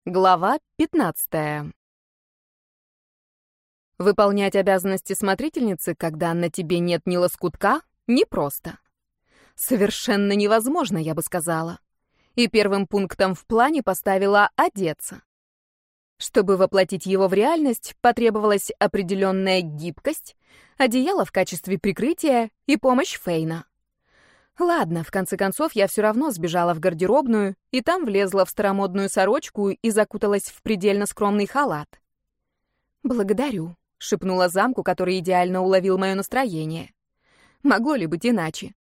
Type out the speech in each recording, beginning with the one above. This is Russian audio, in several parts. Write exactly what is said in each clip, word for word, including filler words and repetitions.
Глава пятнадцатая. Выполнять обязанности смотрительницы, когда на тебе нет ни лоскутка, непросто. Совершенно невозможно, я бы сказала. И первым пунктом в плане поставила одеться. Чтобы воплотить его в реальность, потребовалась определенная гибкость, одеяло в качестве прикрытия и помощь Фейна. Ладно, в конце концов, я все равно сбежала в гардеробную, и там влезла в старомодную сорочку и закуталась в предельно скромный халат. «Благодарю», — шепнула замку, который идеально уловил мое настроение. Могло ли быть иначе?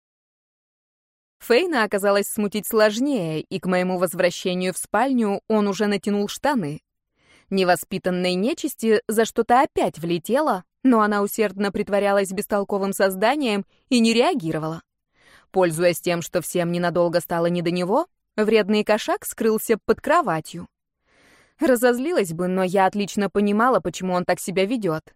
Фейна оказалось смутить сложнее, и к моему возвращению в спальню он уже натянул штаны. Невоспитанной нечисти за что-то опять влетела, но она усердно притворялась бестолковым созданием и не реагировала. Пользуясь тем, что всем ненадолго стало не до него, вредный кошак скрылся под кроватью. Разозлилась бы, но я отлично понимала, почему он так себя ведет.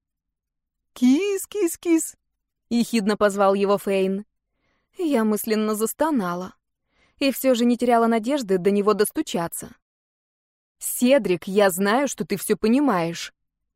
«Кис, кис, кис!» — ехидно позвал его Фейн. Я мысленно застонала. И все же не теряла надежды до него достучаться. «Седрик, я знаю, что ты все понимаешь».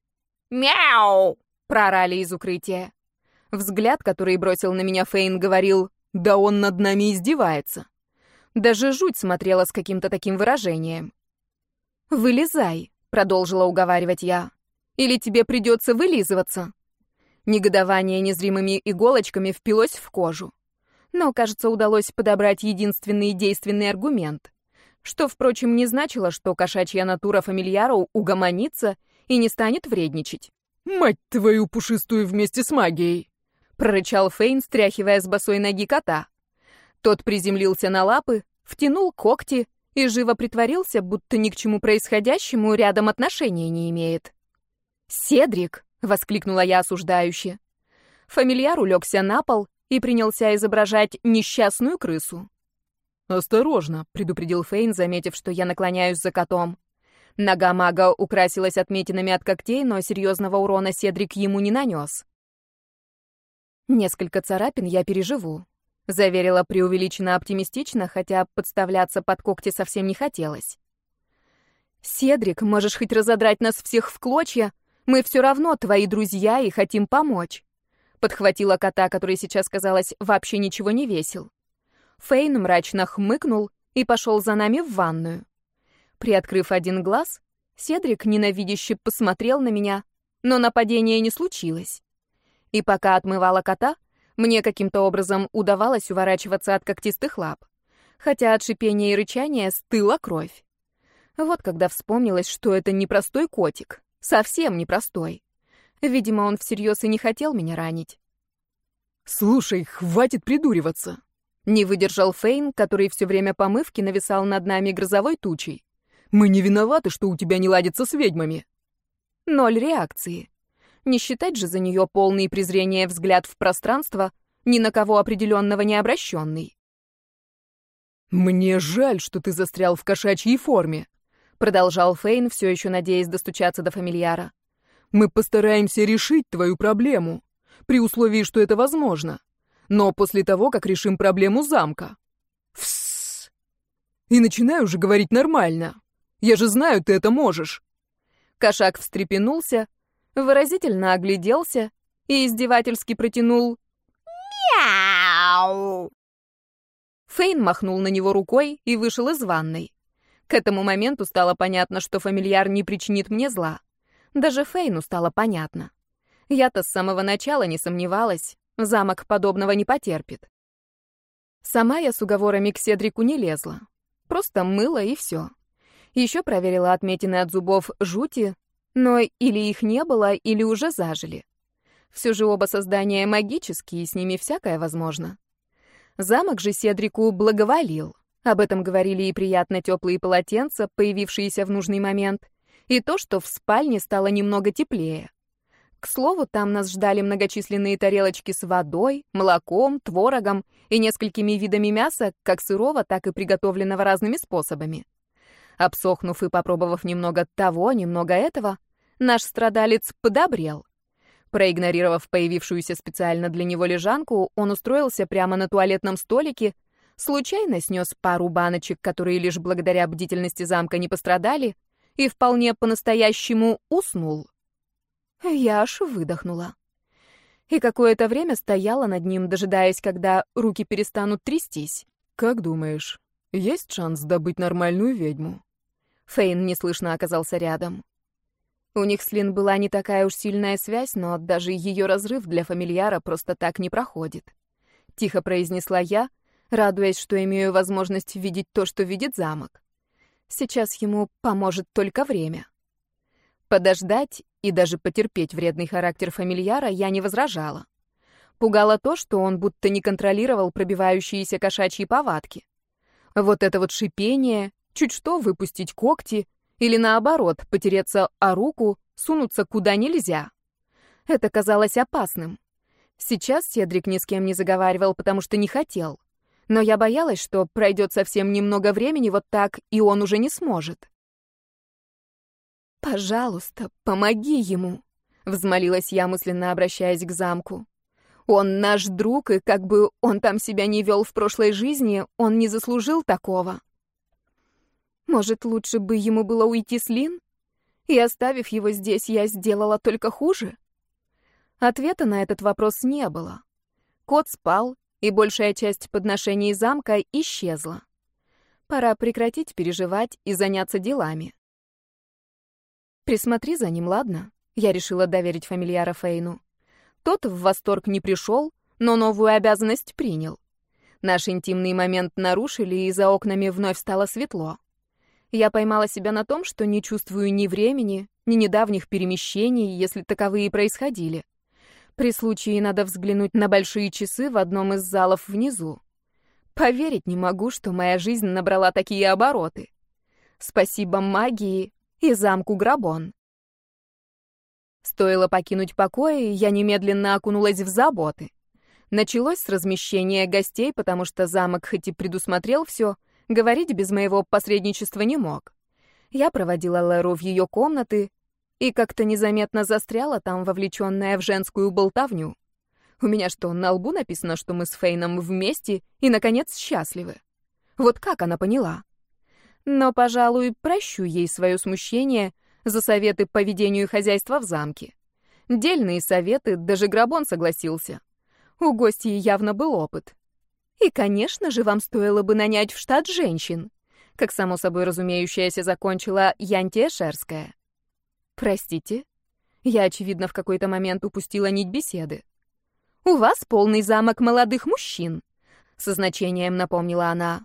«Мяу!» — прорали из укрытия. Взгляд, который бросил на меня Фейн, говорил: «Да он над нами издевается». Даже жуть смотрела с каким-то таким выражением. «Вылезай», — продолжила уговаривать я. «Или тебе придется вылизываться». Негодование незримыми иголочками впилось в кожу. Но, кажется, удалось подобрать единственный действенный аргумент. Что, впрочем, не значило, что кошачья натура фамильяру угомонится и не станет вредничать. «Мать твою пушистую вместе с магией!» — прорычал Фейн, стряхивая с босой ноги кота. Тот приземлился на лапы, втянул когти и живо притворился, будто ни к чему происходящему рядом отношения не имеет. «Седрик!» — воскликнула я осуждающе. Фамильяр улегся на пол и принялся изображать несчастную крысу. «Осторожно!» — предупредил Фейн, заметив, что я наклоняюсь за котом. Нога мага украсилась отметинами от когтей, но серьезного урона Седрик ему не нанес. «Несколько царапин я переживу», — заверила преувеличенно оптимистично, хотя подставляться под когти совсем не хотелось. «Седрик, можешь хоть разодрать нас всех в клочья, мы все равно твои друзья и хотим помочь», — подхватила кота, который сейчас, казалось, вообще ничего не весил. Фейн мрачно хмыкнул и пошел за нами в ванную. Приоткрыв один глаз, Седрик ненавидяще посмотрел на меня, но нападения не случилось. И пока отмывала кота, мне каким-то образом удавалось уворачиваться от когтистых лап, хотя от шипения и рычания стыла кровь. Вот когда вспомнилось, что это непростой котик, совсем непростой. Видимо, он всерьез и не хотел меня ранить. «Слушай, хватит придуриваться!» Не выдержал Фейн, который все время помывки нависал над нами грозовой тучей. «Мы не виноваты, что у тебя не ладится с ведьмами». Ноль реакции. Не считать же за нее полный презрения взгляд в пространство, ни на кого определенного не обращенный. «Мне жаль, что ты застрял в кошачьей форме», — продолжал Фейн, все еще надеясь достучаться до фамильяра. «Мы постараемся решить твою проблему, при условии, что это возможно, но после того, как решим проблему замка». «Фссс! И начинай уже говорить нормально. Я же знаю, ты это можешь». Кошак встрепенулся, выразительно огляделся и издевательски протянул «Мяу!». Фейн махнул на него рукой и вышел из ванной. К этому моменту стало понятно, что фамильяр не причинит мне зла. Даже Фейну стало понятно. Я-то с самого начала не сомневалась, замок подобного не потерпит. Сама я с уговорами к Седрику не лезла. Просто мыла и все. Еще проверила отметины от зубов жути, но или их не было, или уже зажили. Все же оба создания магические, и с ними всякое возможно. Замок же Седрику благоволил. Об этом говорили и приятно теплые полотенца, появившиеся в нужный момент, и то, что в спальне стало немного теплее. К слову, там нас ждали многочисленные тарелочки с водой, молоком, творогом и несколькими видами мяса, как сырого, так и приготовленного разными способами. Обсохнув и попробовав немного того, немного этого, наш страдалец подобрел. Проигнорировав появившуюся специально для него лежанку, он устроился прямо на туалетном столике, случайно снес пару баночек, которые лишь благодаря бдительности замка не пострадали, и вполне по-настоящему уснул. Я аж выдохнула. И какое-то время стояла над ним, дожидаясь, когда руки перестанут трястись. «Как думаешь, есть шанс добыть нормальную ведьму?» Фейн неслышно оказался рядом. У них с Лин была не такая уж сильная связь, но даже ее разрыв для фамильяра просто так не проходит. Тихо произнесла я, радуясь, что имею возможность видеть то, что видит замок. Сейчас ему поможет только время. Подождать и даже потерпеть вредный характер фамильяра я не возражала. Пугало то, что он будто не контролировал пробивающиеся кошачьи повадки. Вот это вот шипение, чуть что выпустить когти или наоборот потереться о руку, сунуться куда нельзя. Это казалось опасным. Сейчас Седрик ни с кем не заговаривал, потому что не хотел. Но я боялась, что пройдет совсем немного времени вот так, и он уже не сможет. «Пожалуйста, помоги ему», — взмолилась я, мысленно обращаясь к замку. «Он наш друг, и как бы он там себя не вел в прошлой жизни, он не заслужил такого». Может, лучше бы ему было уйти с Лин? И оставив его здесь, я сделала только хуже? Ответа на этот вопрос не было. Кот спал, и большая часть подношений замка исчезла. Пора прекратить переживать и заняться делами. «Присмотри за ним, ладно?» Я решила доверить фамильяра Фейну. Тот в восторг не пришел, но новую обязанность принял. Наш интимный момент нарушили, и за окнами вновь стало светло. Я поймала себя на том, что не чувствую ни времени, ни недавних перемещений, если таковые происходили. При случае надо взглянуть на большие часы в одном из залов внизу. Поверить не могу, что моя жизнь набрала такие обороты. Спасибо магии и замку Грабон. Стоило покинуть покои, я немедленно окунулась в заботы. Началось с размещения гостей, потому что замок хоть и предусмотрел все, говорить без моего посредничества не мог. Я проводила Леру в ее комнаты и как-то незаметно застряла там, вовлеченная в женскую болтовню. У меня что, на лбу написано, что мы с Фейном вместе и, наконец, счастливы? Вот как она поняла? Но, пожалуй, прощу ей свое смущение за советы по ведению хозяйства в замке. Дельные советы, даже Грабон согласился. У гостей явно был опыт. И, конечно же, вам стоило бы нанять в штат женщин, как само собой разумеющееся закончила Янтия Шерская. Простите, я, очевидно, в какой-то момент упустила нить беседы. У вас полный замок молодых мужчин, со значением напомнила она.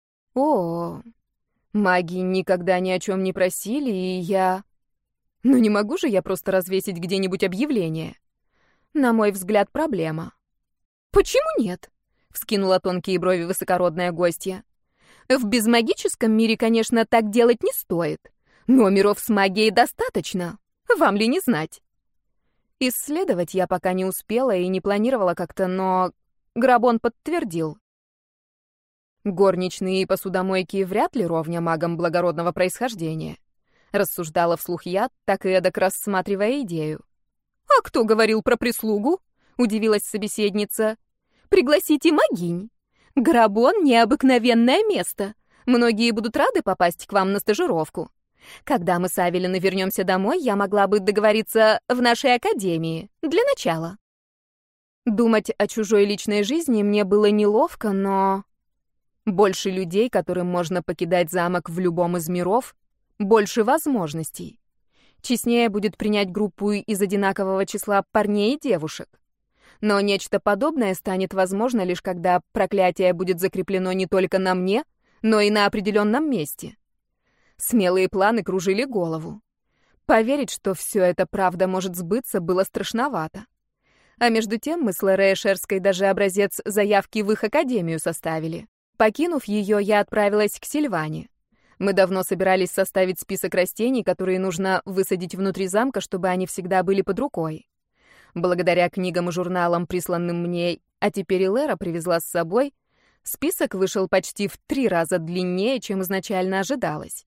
О, маги никогда ни о чем не просили, и я... Ну не могу же я просто развесить где-нибудь объявление. На мой взгляд, проблема. Почему нет? Вскинула тонкие брови высокородная гостья. В безмагическом мире, конечно, так делать не стоит. Но миров с магией достаточно. Вам ли не знать? Исследовать я пока не успела и не планировала как-то, но Грабон подтвердил. Горничные и посудомойки вряд ли ровня магам благородного происхождения. Рассуждала вслух я, так и эдак рассматривая идею. «А кто говорил про прислугу?» — удивилась собеседница. «Пригласите могинь. Грабон — необыкновенное место. Многие будут рады попасть к вам на стажировку. Когда мы с Авелиной вернемся домой, я могла бы договориться в нашей академии. Для начала». Думать о чужой личной жизни мне было неловко, но... Больше людей, которым можно покидать замок в любом из миров, больше возможностей. Честнее будет принять группу из одинакового числа парней и девушек. Но нечто подобное станет возможно лишь когда проклятие будет закреплено не только на мне, но и на определенном месте. Смелые планы кружили голову. Поверить, что все это правда может сбыться, было страшновато. А между тем мы с Лерой Шерской даже образец заявки в их академию составили. Покинув ее, я отправилась к Сильване. Мы давно собирались составить список растений, которые нужно высадить внутри замка, чтобы они всегда были под рукой. Благодаря книгам и журналам, присланным мне, а теперь и Лера привезла с собой, список вышел почти в три раза длиннее, чем изначально ожидалось.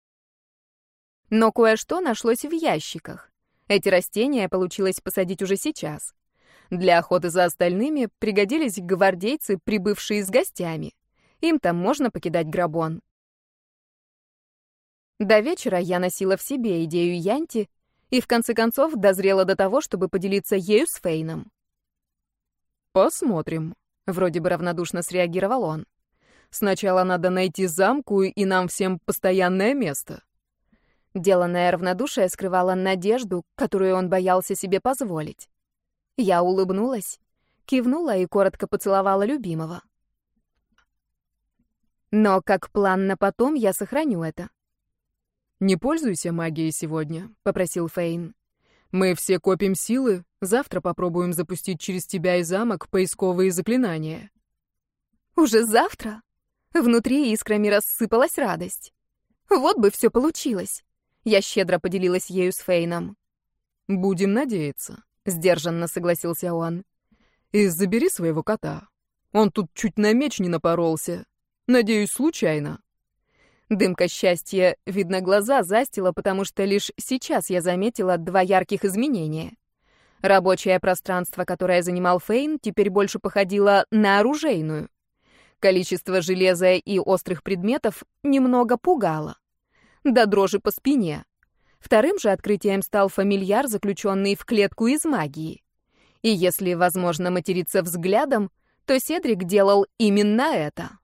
Но кое-что нашлось в ящиках. Эти растения получилось посадить уже сейчас. Для охоты за остальными пригодились гвардейцы, прибывшие с гостями. Им там можно покидать Грабон. До вечера я носила в себе идею Янти и в конце концов дозрела до того, чтобы поделиться ею с Фейном. «Посмотрим», — вроде бы равнодушно среагировал он. «Сначала надо найти замку и нам всем постоянное место». Деланное равнодушие скрывало надежду, которую он боялся себе позволить. Я улыбнулась, кивнула и коротко поцеловала любимого. Но как план на потом я сохраню это. «Не пользуйся магией сегодня», — попросил Фейн. «Мы все копим силы, завтра попробуем запустить через тебя и замок поисковые заклинания». «Уже завтра?» Внутри искрами рассыпалась радость. Вот бы все получилось. Я щедро поделилась ею с Фейном. «Будем надеяться», — сдержанно согласился он. «И забери своего кота. Он тут чуть на меч не напоролся. Надеюсь, случайно». Дымка счастья, видно, глаза застила, потому что лишь сейчас я заметила два ярких изменения. Рабочее пространство, которое занимал Фейн, теперь больше походило на оружейную. Количество железа и острых предметов немного пугало. До дрожи по спине. Вторым же открытием стал фамильяр, заключенный в клетку из магии. И если возможно материться взглядом, то Седрик делал именно это.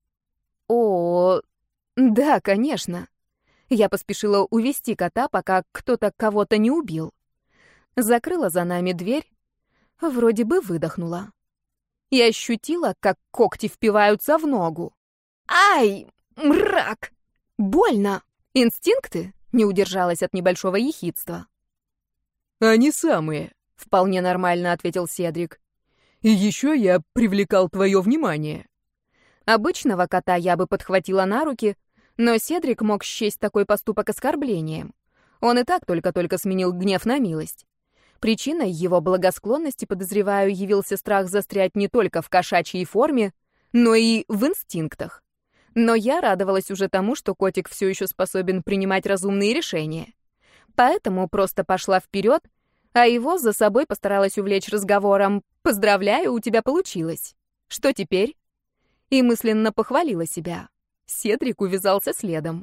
О, да, конечно. Я поспешила увести кота, пока кто-то кого-то не убил. Закрыла за нами дверь, вроде бы выдохнула. И ощутила, как когти впиваются в ногу. Ай, мрак! Больно! Инстинкты? Не удержалась от небольшого ехидства. «Они самые», — вполне нормально ответил Седрик. «И еще я привлекал твое внимание». Обычного кота я бы подхватила на руки, но Седрик мог счесть такой поступок оскорблением. Он и так только-только сменил гнев на милость. Причиной его благосклонности, подозреваю, явился страх застрять не только в кошачьей форме, но и в инстинктах. Но я радовалась уже тому, что котик все еще способен принимать разумные решения. Поэтому просто пошла вперед, а его за собой постаралась увлечь разговором «Поздравляю, у тебя получилось. Что теперь?» И мысленно похвалила себя. Седрик увязался следом.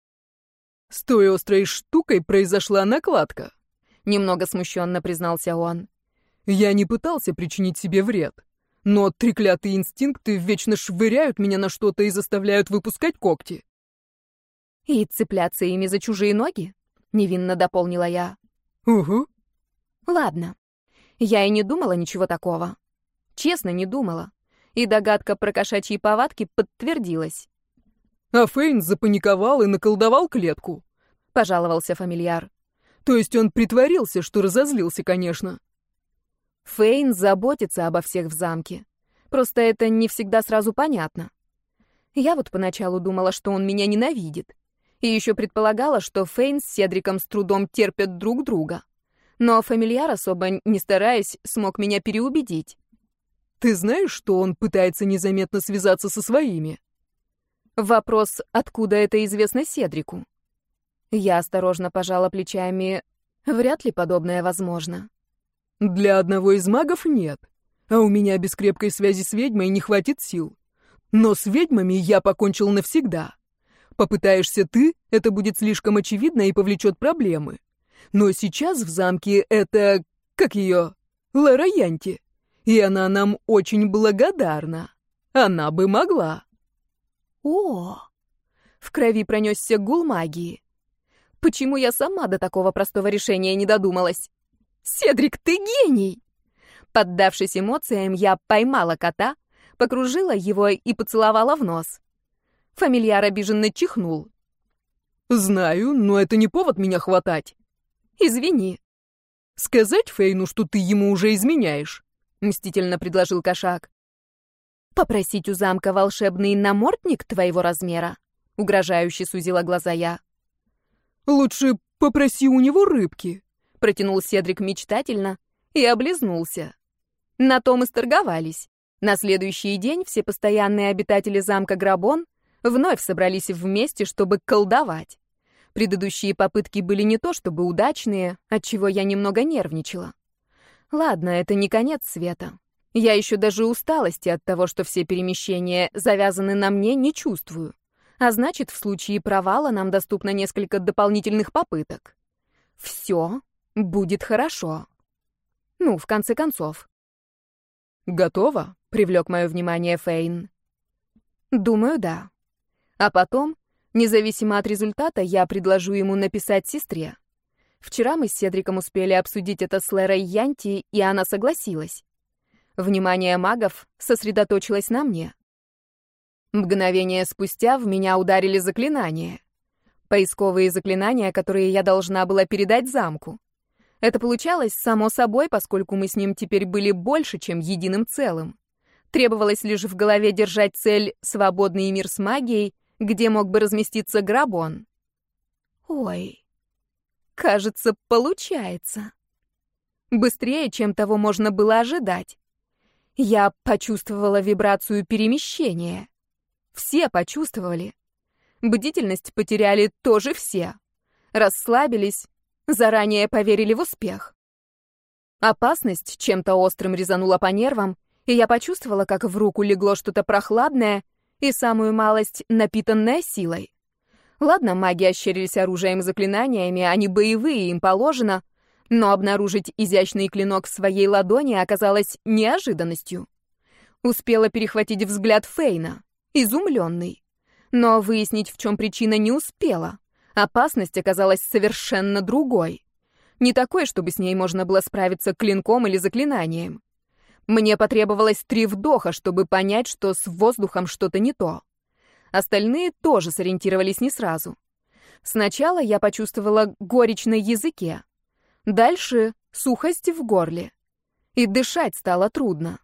«С той острой штукой произошла накладка», — немного смущенно признался он. «Я не пытался причинить себе вред. Но треклятые инстинкты вечно швыряют меня на что-то и заставляют выпускать когти». «И цепляться ими за чужие ноги?» — невинно дополнила я. «Угу». «Ладно. Я и не думала ничего такого. Честно, не думала. И догадка про кошачьи повадки подтвердилась». «А Фейн запаниковал и наколдовал клетку», — пожаловался фамильяр. «То есть он притворился, что разозлился, конечно». Фейн заботится обо всех в замке. Просто это не всегда сразу понятно. Я вот поначалу думала, что он меня ненавидит. И еще предполагала, что Фейн с Седриком с трудом терпят друг друга. Но фамильяр, особо не стараясь, смог меня переубедить. «Ты знаешь, что он пытается незаметно связаться со своими?» Вопрос, откуда это известно Седрику? Я осторожно пожала плечами. Вряд ли подобное возможно. «Для одного из магов нет. А у меня без крепкой связи с ведьмой не хватит сил. Но с ведьмами я покончил навсегда. Попытаешься ты, это будет слишком очевидно и повлечет проблемы. Но сейчас в замке это... как ее? Лара Янти. И она нам очень благодарна. Она бы могла». О! В крови пронесся гул магии. Почему я сама до такого простого решения не додумалась? Седрик, ты гений! Поддавшись эмоциям, я поймала кота, покружила его и поцеловала в нос. Фамильяр обиженно чихнул. «Знаю, но это не повод меня хватать». «Извини». «Сказать Фейну, что ты ему уже изменяешь?» — мстительно предложил кошак. «Попросить у замка волшебный намордник твоего размера?» — угрожающе сузила глаза я. «Лучше попроси у него рыбки», — протянул Седрик мечтательно и облизнулся. На том и сторговались. На следующий день все постоянные обитатели замка Грабон вновь собрались вместе, чтобы колдовать. Предыдущие попытки были не то чтобы удачные, отчего я немного нервничала. Ладно, это не конец света. Я еще даже усталости от того, что все перемещения завязаны на мне, не чувствую. А значит, в случае провала нам доступно несколько дополнительных попыток. Все будет хорошо. Ну, в конце концов. «Готово?» — привлек мое внимание Фейн. Думаю, да. А потом, независимо от результата, я предложу ему написать сестре. Вчера мы с Седриком успели обсудить это с Лерой Янти, и она согласилась. Внимание магов сосредоточилось на мне. Мгновение спустя в меня ударили заклинания. Поисковые заклинания, которые я должна была передать замку. Это получалось само собой, поскольку мы с ним теперь были больше, чем единым целым. Требовалось лишь в голове держать цель «Свободный мир с магией», где мог бы разместиться Грабон. Ой, кажется, получается. Быстрее, чем того можно было ожидать. Я почувствовала вибрацию перемещения. Все почувствовали. Бдительность потеряли тоже все. Расслабились, заранее поверили в успех. Опасность чем-то острым резанула по нервам, и я почувствовала, как в руку легло что-то прохладное и самую малость напитанное силой. Ладно, маги ощерились оружием и заклинаниями, они боевые, им положено, но обнаружить изящный клинок в своей ладони оказалось неожиданностью. Успела перехватить взгляд Фейна, изумленный. Но выяснить, в чем причина, не успела. Опасность оказалась совершенно другой. Не такой, чтобы с ней можно было справиться клинком или заклинанием. Мне потребовалось три вдоха, чтобы понять, что с воздухом что-то не то. Остальные тоже сориентировались не сразу. Сначала я почувствовала горечь на языке. Дальше сухость в горле. И дышать стало трудно.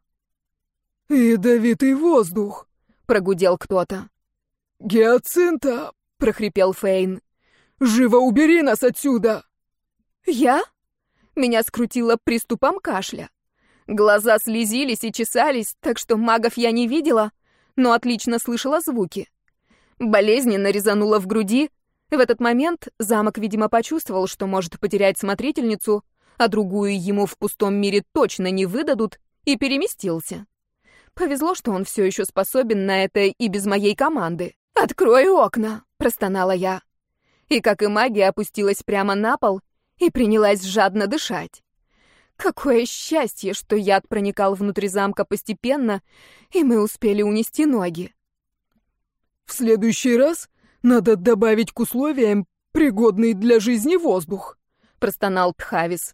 «Ядовитый воздух!» — прогудел кто-то. «Гиацинта!» — прохрипел Фейн. «Живо убери нас отсюда!» «Я?» Меня скрутило приступом кашля. Глаза слезились и чесались, так что магов я не видела, но отлично слышала звуки. Болезненно резануло в груди. В этот момент замок, видимо, почувствовал, что может потерять смотрительницу, а другую ему в пустом мире точно не выдадут, и переместился. Повезло, что он все еще способен на это и без моей команды. «Открой окна!» — простонала я. И, как и магия, опустилась прямо на пол и принялась жадно дышать. Какое счастье, что яд проникал внутрь замка постепенно, и мы успели унести ноги. «В следующий раз надо добавить к условиям пригодный для жизни воздух», — простонал Тхавис.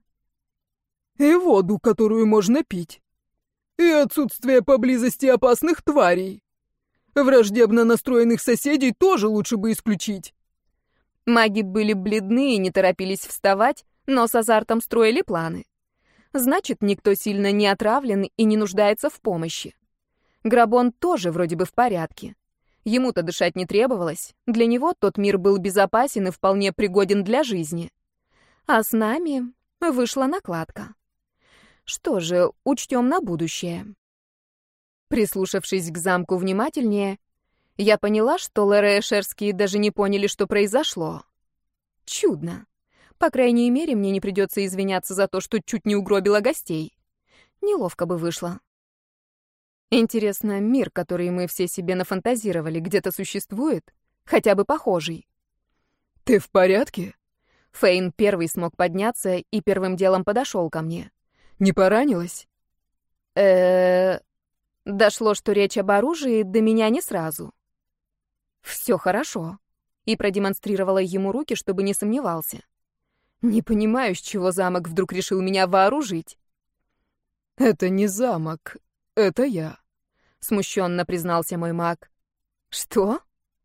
«И воду, которую можно пить. И отсутствие поблизости опасных тварей. Враждебно настроенных соседей тоже лучше бы исключить». Маги были бледны и не торопились вставать, но с азартом строили планы. Значит, никто сильно не отравлен и не нуждается в помощи. Грабон тоже вроде бы в порядке. Ему-то дышать не требовалось. Для него тот мир был безопасен и вполне пригоден для жизни. А с нами вышла накладка. Что же, учтем на будущее. Прислушавшись к замку внимательнее, я поняла, что Лера и Шерские даже не поняли, что произошло. Чудно. По крайней мере, мне не придется извиняться за то, что чуть не угробила гостей. Неловко бы вышло. Интересно, мир, который мы все себе нафантазировали, где-то существует? Хотя бы похожий. «Ты в порядке?» Фейн первый смог подняться и первым делом подошел ко мне. «Не поранилась?» э Дошло, что речь об оружии, до меня не сразу. «Все хорошо», и продемонстрировала ему руки, чтобы не сомневался. Не понимаю, с чего замок вдруг решил меня вооружить. «Это не замок, это я», — смущенно признался мой маг. «Что?»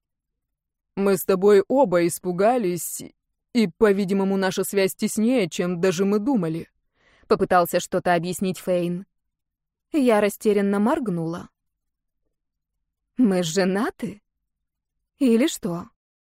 «Мы с тобой оба испугались, и, по-видимому, наша связь теснее, чем даже мы думали», — попытался что-то объяснить Фейн. Я растерянно моргнула. «Мы женаты? Или что?»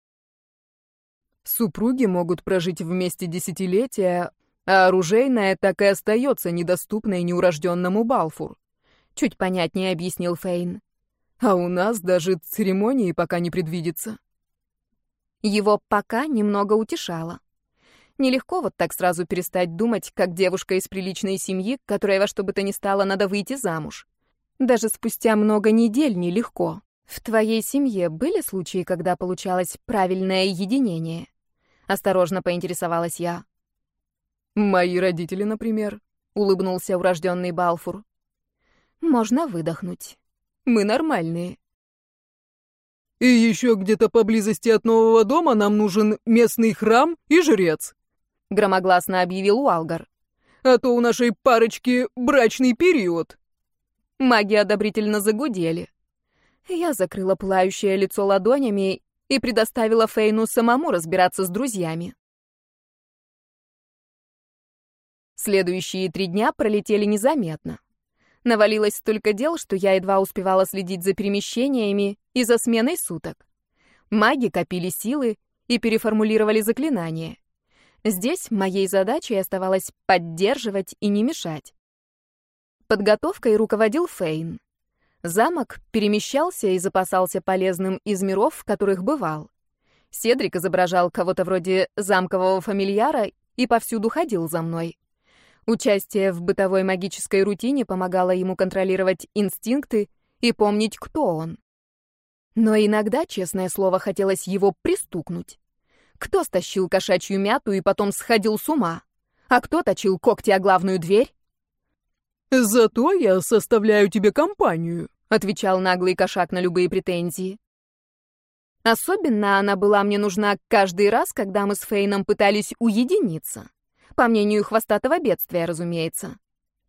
Супруги могут прожить вместе десятилетия, а оружейная так и остается недоступной неурожденному Балфур. Чуть понятнее объяснил Фейн. А у нас даже церемонии пока не предвидится. Его пока немного утешало. Нелегко вот так сразу перестать думать, как девушка из приличной семьи, которой во что бы то ни стало надо выйти замуж. Даже спустя много недель нелегко. В твоей семье были случаи, когда получалось правильное единение? Осторожно поинтересовалась я. Мои родители, например, улыбнулся урожденный Балфур. Можно выдохнуть. Мы нормальные. И еще где-то поблизости от нового дома нам нужен местный храм и жрец, громогласно объявил Уалгар. А то у нашей парочки брачный период. Маги одобрительно загудели. Я закрыла пылающее лицо ладонями и предоставила Фейну самому разбираться с друзьями. Следующие три дня пролетели незаметно. Навалилось столько дел, что я едва успевала следить за перемещениями и за сменой суток. Маги копили силы и переформулировали заклинания. Здесь моей задачей оставалось поддерживать и не мешать. Подготовкой руководил Фейн. Замок перемещался и запасался полезным из миров, в которых бывал. Седрик изображал кого-то вроде замкового фамильяра и повсюду ходил за мной. Участие в бытовой магической рутине помогало ему контролировать инстинкты и помнить, кто он. Но иногда, честное слово, хотелось его пристукнуть. Кто стащил кошачью мяту и потом сходил с ума? А кто точил когти о главную дверь? «Зато я составляю тебе компанию», — отвечал наглый кошак на любые претензии. Особенно она была мне нужна каждый раз, когда мы с Фейном пытались уединиться. По мнению хвостатого бедствия, разумеется.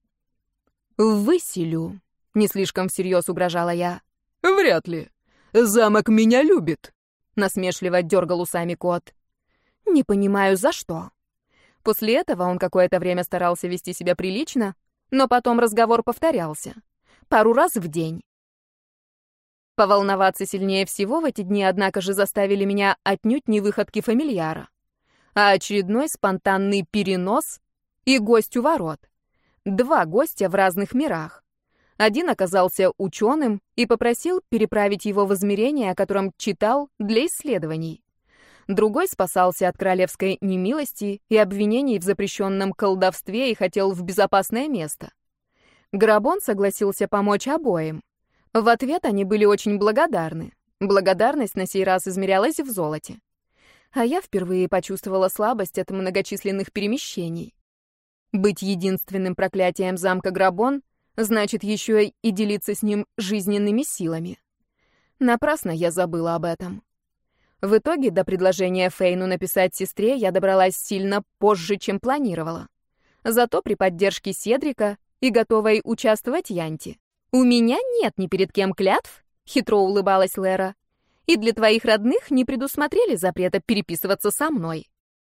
«Выселю», — не слишком всерьез угрожала я. «Вряд ли. Замок меня любит», — насмешливо дергал усами кот. «Не понимаю, за что». После этого он какое-то время старался вести себя прилично, но потом разговор повторялся. Пару раз в день. Поволноваться сильнее всего в эти дни, однако же, заставили меня отнюдь не выходки фамильяра, а очередной спонтанный перенос и гость у ворот. Два гостя в разных мирах. Один оказался ученым и попросил переправить его в измерение, о котором читал, для исследований. Другой спасался от королевской немилости и обвинений в запрещенном колдовстве и хотел в безопасное место. Грабон согласился помочь обоим. В ответ они были очень благодарны. Благодарность на сей раз измерялась в золоте. А я впервые почувствовала слабость от многочисленных перемещений. Быть единственным проклятием замка Грабон значит еще и делиться с ним жизненными силами. Напрасно я забыла об этом. В итоге до предложения Фейну написать сестре я добралась сильно позже, чем планировала. Зато при поддержке Седрика и готовой участвовать Янти. «У меня нет ни перед кем клятв», — хитро улыбалась Лера. «И для твоих родных не предусмотрели запрета переписываться со мной».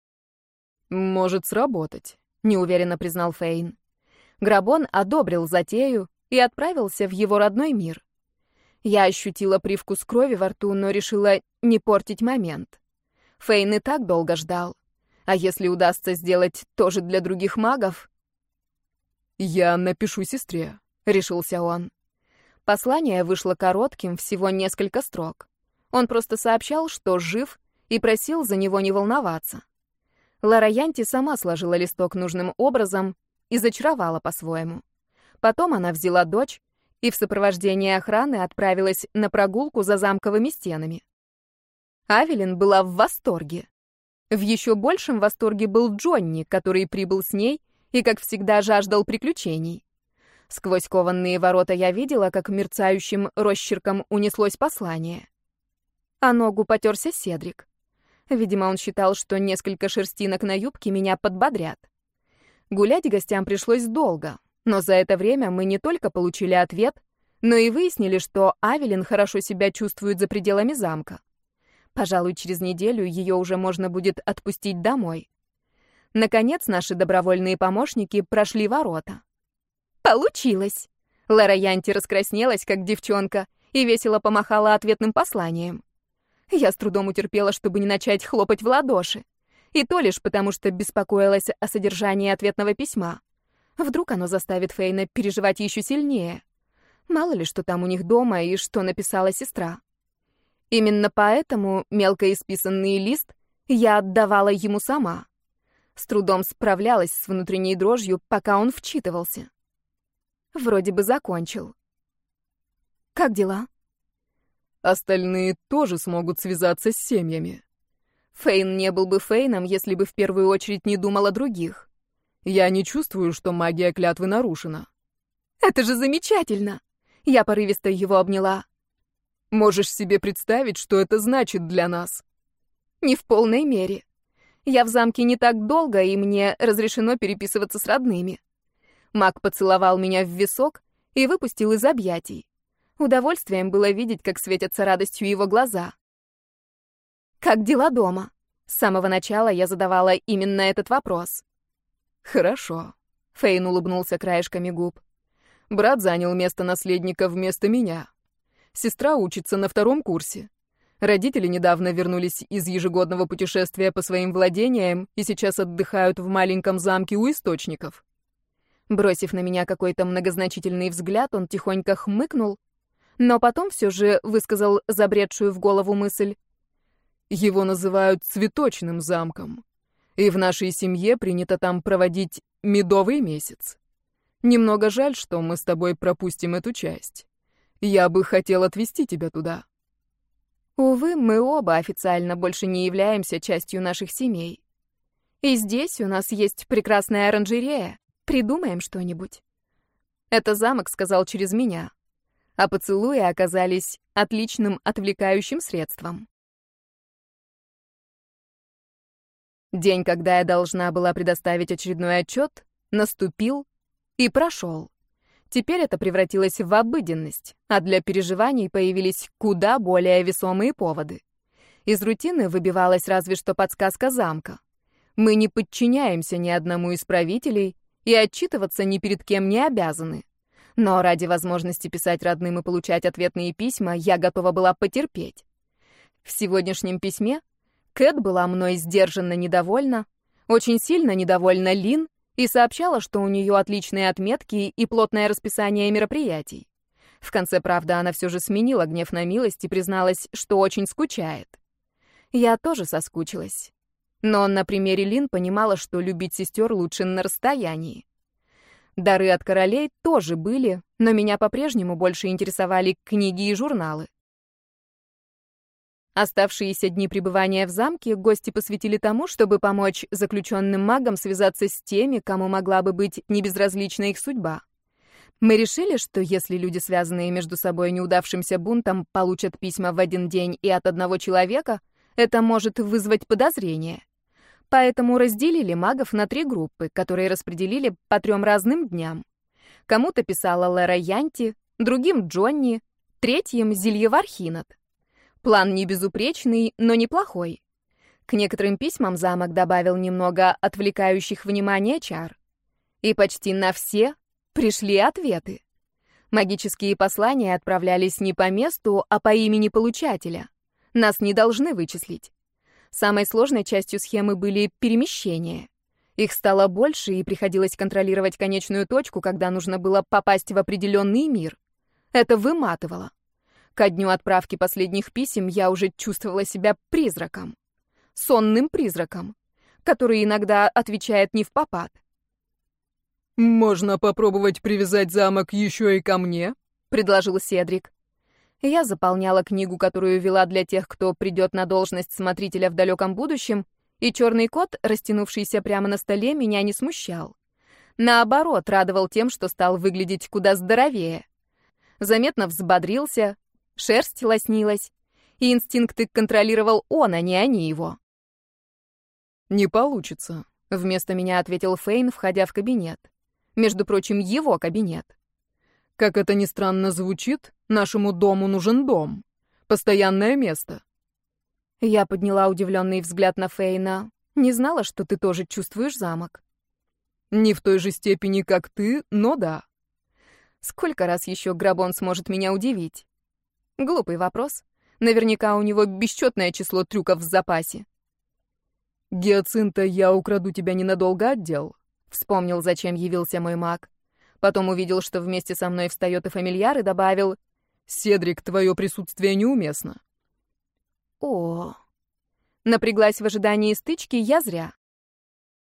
«Может сработать», — неуверенно признал Фейн. Грабон одобрил затею и отправился в его родной мир. Я ощутила привкус крови во рту, но решила не портить момент. Фейн и так долго ждал. А если удастся сделать то же для других магов? «Я напишу сестре», — решился он. Послание вышло коротким, всего несколько строк. Он просто сообщал, что жив, и просил за него не волноваться. Лара Янти сама сложила листок нужным образом и зачаровала по-своему. Потом она взяла дочь и в сопровождении охраны отправилась на прогулку за замковыми стенами. Авелин была в восторге. В еще большем восторге был Джонни, который прибыл с ней и, как всегда, жаждал приключений. Сквозь кованные ворота я видела, как мерцающим росчерком унеслось послание. А ногу потерся Седрик. Видимо, он считал, что несколько шерстинок на юбке меня подбодрят. Гулять гостям пришлось долго, но за это время мы не только получили ответ, но и выяснили, что Авелин хорошо себя чувствует за пределами замка. Пожалуй, через неделю ее уже можно будет отпустить домой. Наконец, наши добровольные помощники прошли ворота. «Получилось!» Лара Янти раскраснелась, как девчонка, и весело помахала ответным посланием. Я с трудом утерпела, чтобы не начать хлопать в ладоши. И то лишь потому, что беспокоилась о содержании ответного письма. Вдруг оно заставит Фейна переживать еще сильнее. Мало ли, что там у них дома и что написала сестра. Именно поэтому мелко исписанный лист я отдавала ему сама. С трудом справлялась с внутренней дрожью, пока он вчитывался. Вроде бы закончил. «Как дела?» Остальные тоже смогут связаться с семьями. Фейн не был бы Фейном, если бы в первую очередь не думал о других. Я не чувствую, что магия клятвы нарушена. Это же замечательно! Я порывисто его обняла. Можешь себе представить, что это значит для нас? Не в полной мере. Я в замке не так долго, и мне разрешено переписываться с родными. Маг поцеловал меня в висок и выпустил из объятий. Удовольствием было видеть, как светятся радостью его глаза. «Как дела дома?» С самого начала я задавала именно этот вопрос. «Хорошо», — Фейн улыбнулся краешками губ. «Брат занял место наследника вместо меня. Сестра учится на втором курсе. Родители недавно вернулись из ежегодного путешествия по своим владениям и сейчас отдыхают в маленьком замке у источников». Бросив на меня какой-то многозначительный взгляд, он тихонько хмыкнул, но потом все же высказал забредшую в голову мысль. «Его называют цветочным замком, и в нашей семье принято там проводить медовый месяц. Немного жаль, что мы с тобой пропустим эту часть. Я бы хотел отвезти тебя туда». Увы, мы оба официально больше не являемся частью наших семей. И здесь у нас есть прекрасная оранжерея. Придумаем что-нибудь. Это замок сказал через меня. А поцелуи оказались отличным отвлекающим средством. День, когда я должна была предоставить очередной отчет, наступил и прошел. Теперь это превратилось в обыденность, а для переживаний появились куда более весомые поводы. Из рутины выбивалась разве что подсказка замка. Мы не подчиняемся ни одному из правителей и отчитываться ни перед кем не обязаны. Но ради возможности писать родным и получать ответные письма я готова была потерпеть. В сегодняшнем письме Кэт была мной сдержанно недовольна, очень сильно недовольна Лин и сообщала, что у нее отличные отметки и плотное расписание мероприятий. В конце, правда, она все же сменила гнев на милость и призналась, что очень скучает. Я тоже соскучилась. Но на примере Лин понимала, что любить сестер лучше на расстоянии. Дары от королей тоже были, но меня по-прежнему больше интересовали книги и журналы. Оставшиеся дни пребывания в замке гости посвятили тому, чтобы помочь заключенным магам связаться с теми, кому могла бы быть небезразлична их судьба. Мы решили, что если люди, связанные между собой неудавшимся бунтом, получат письма в один день и от одного человека, это может вызвать подозрение. Поэтому разделили магов на три группы, которые распределили по трем разным дням. Кому-то писала Лера Янти, другим — Джонни, третьим — Зельевар Хинат. План не безупречный, но неплохой. К некоторым письмам замок добавил немного отвлекающих внимание чар. И почти на все пришли ответы. Магические послания отправлялись не по месту, а по имени получателя. Нас не должны вычислить. Самой сложной частью схемы были перемещения. Их стало больше, и приходилось контролировать конечную точку, когда нужно было попасть в определенный мир. Это выматывало. Ко дню отправки последних писем я уже чувствовала себя призраком. Сонным призраком, который иногда отвечает невпопад. «Можно попробовать привязать замок еще и ко мне?» — предложил Седрик. Я заполняла книгу, которую вела для тех, кто придет на должность смотрителя в далеком будущем, и черный кот, растянувшийся прямо на столе, меня не смущал. Наоборот, радовал тем, что стал выглядеть куда здоровее. Заметно взбодрился, шерсть лоснилась, и инстинкты контролировал он, а не они его. «Не получится», — вместо меня ответил Фейн, входя в кабинет. Между прочим, его кабинет. «Как это ни странно звучит, нашему дому нужен дом. Постоянное место». Я подняла удивленный взгляд на Фейна. Не знала, что ты тоже чувствуешь замок. «Не в той же степени, как ты, но да». Сколько раз еще Грабон сможет меня удивить? Глупый вопрос. Наверняка у него бесчетное число трюков в запасе. «Гиацинта, я украду тебя ненадолго от дел», — вспомнил, зачем явился мой маг. Потом увидел, что вместе со мной встает и фамильяр, и добавил: «Седрик, твое присутствие неуместно». О, напряглась в ожидании стычки я зря.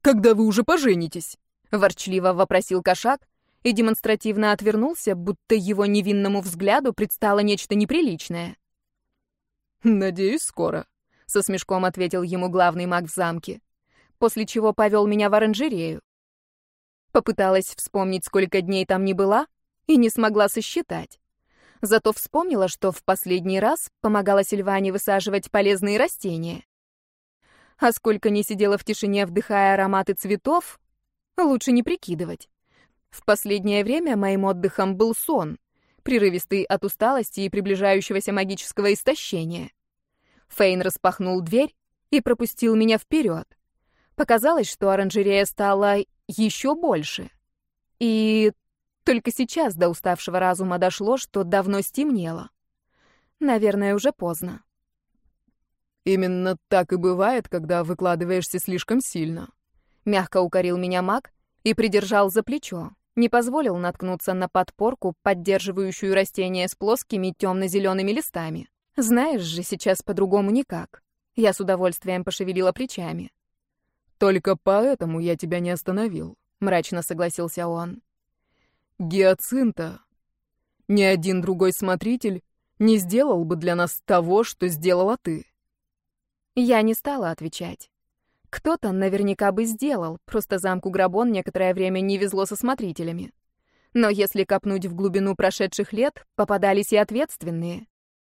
Когда вы уже поженитесь?» — ворчливо вопросил кошак и демонстративно отвернулся, будто его невинному взгляду предстало нечто неприличное. «Надеюсь, скоро», — со смешком ответил ему главный маг в замке, после чего повел меня в оранжерею. Попыталась вспомнить, сколько дней там не была, и не смогла сосчитать. Зато вспомнила, что в последний раз помогала Сильване высаживать полезные растения. А сколько не сидела в тишине, вдыхая ароматы цветов, лучше не прикидывать. В последнее время моим отдыхом был сон, прерывистый от усталости и приближающегося магического истощения. Фейн распахнул дверь и пропустил меня вперед. Показалось, что оранжерея стала еще больше. И только сейчас до уставшего разума дошло, что давно стемнело. Наверное, уже поздно. «Именно так и бывает, когда выкладываешься слишком сильно», — мягко укорил меня маг и придержал за плечо, не позволил наткнуться на подпорку, поддерживающую растение с плоскими темно-зелеными листами. Знаешь же, сейчас по-другому никак. Я с удовольствием пошевелила плечами. «Только поэтому я тебя не остановил», — мрачно согласился он. «Гиацинта. Ни один другой смотритель не сделал бы для нас того, что сделала ты». Я не стала отвечать. Кто-то наверняка бы сделал, просто замку Грабон некоторое время не везло со смотрителями. Но если копнуть в глубину прошедших лет, попадались и ответственные.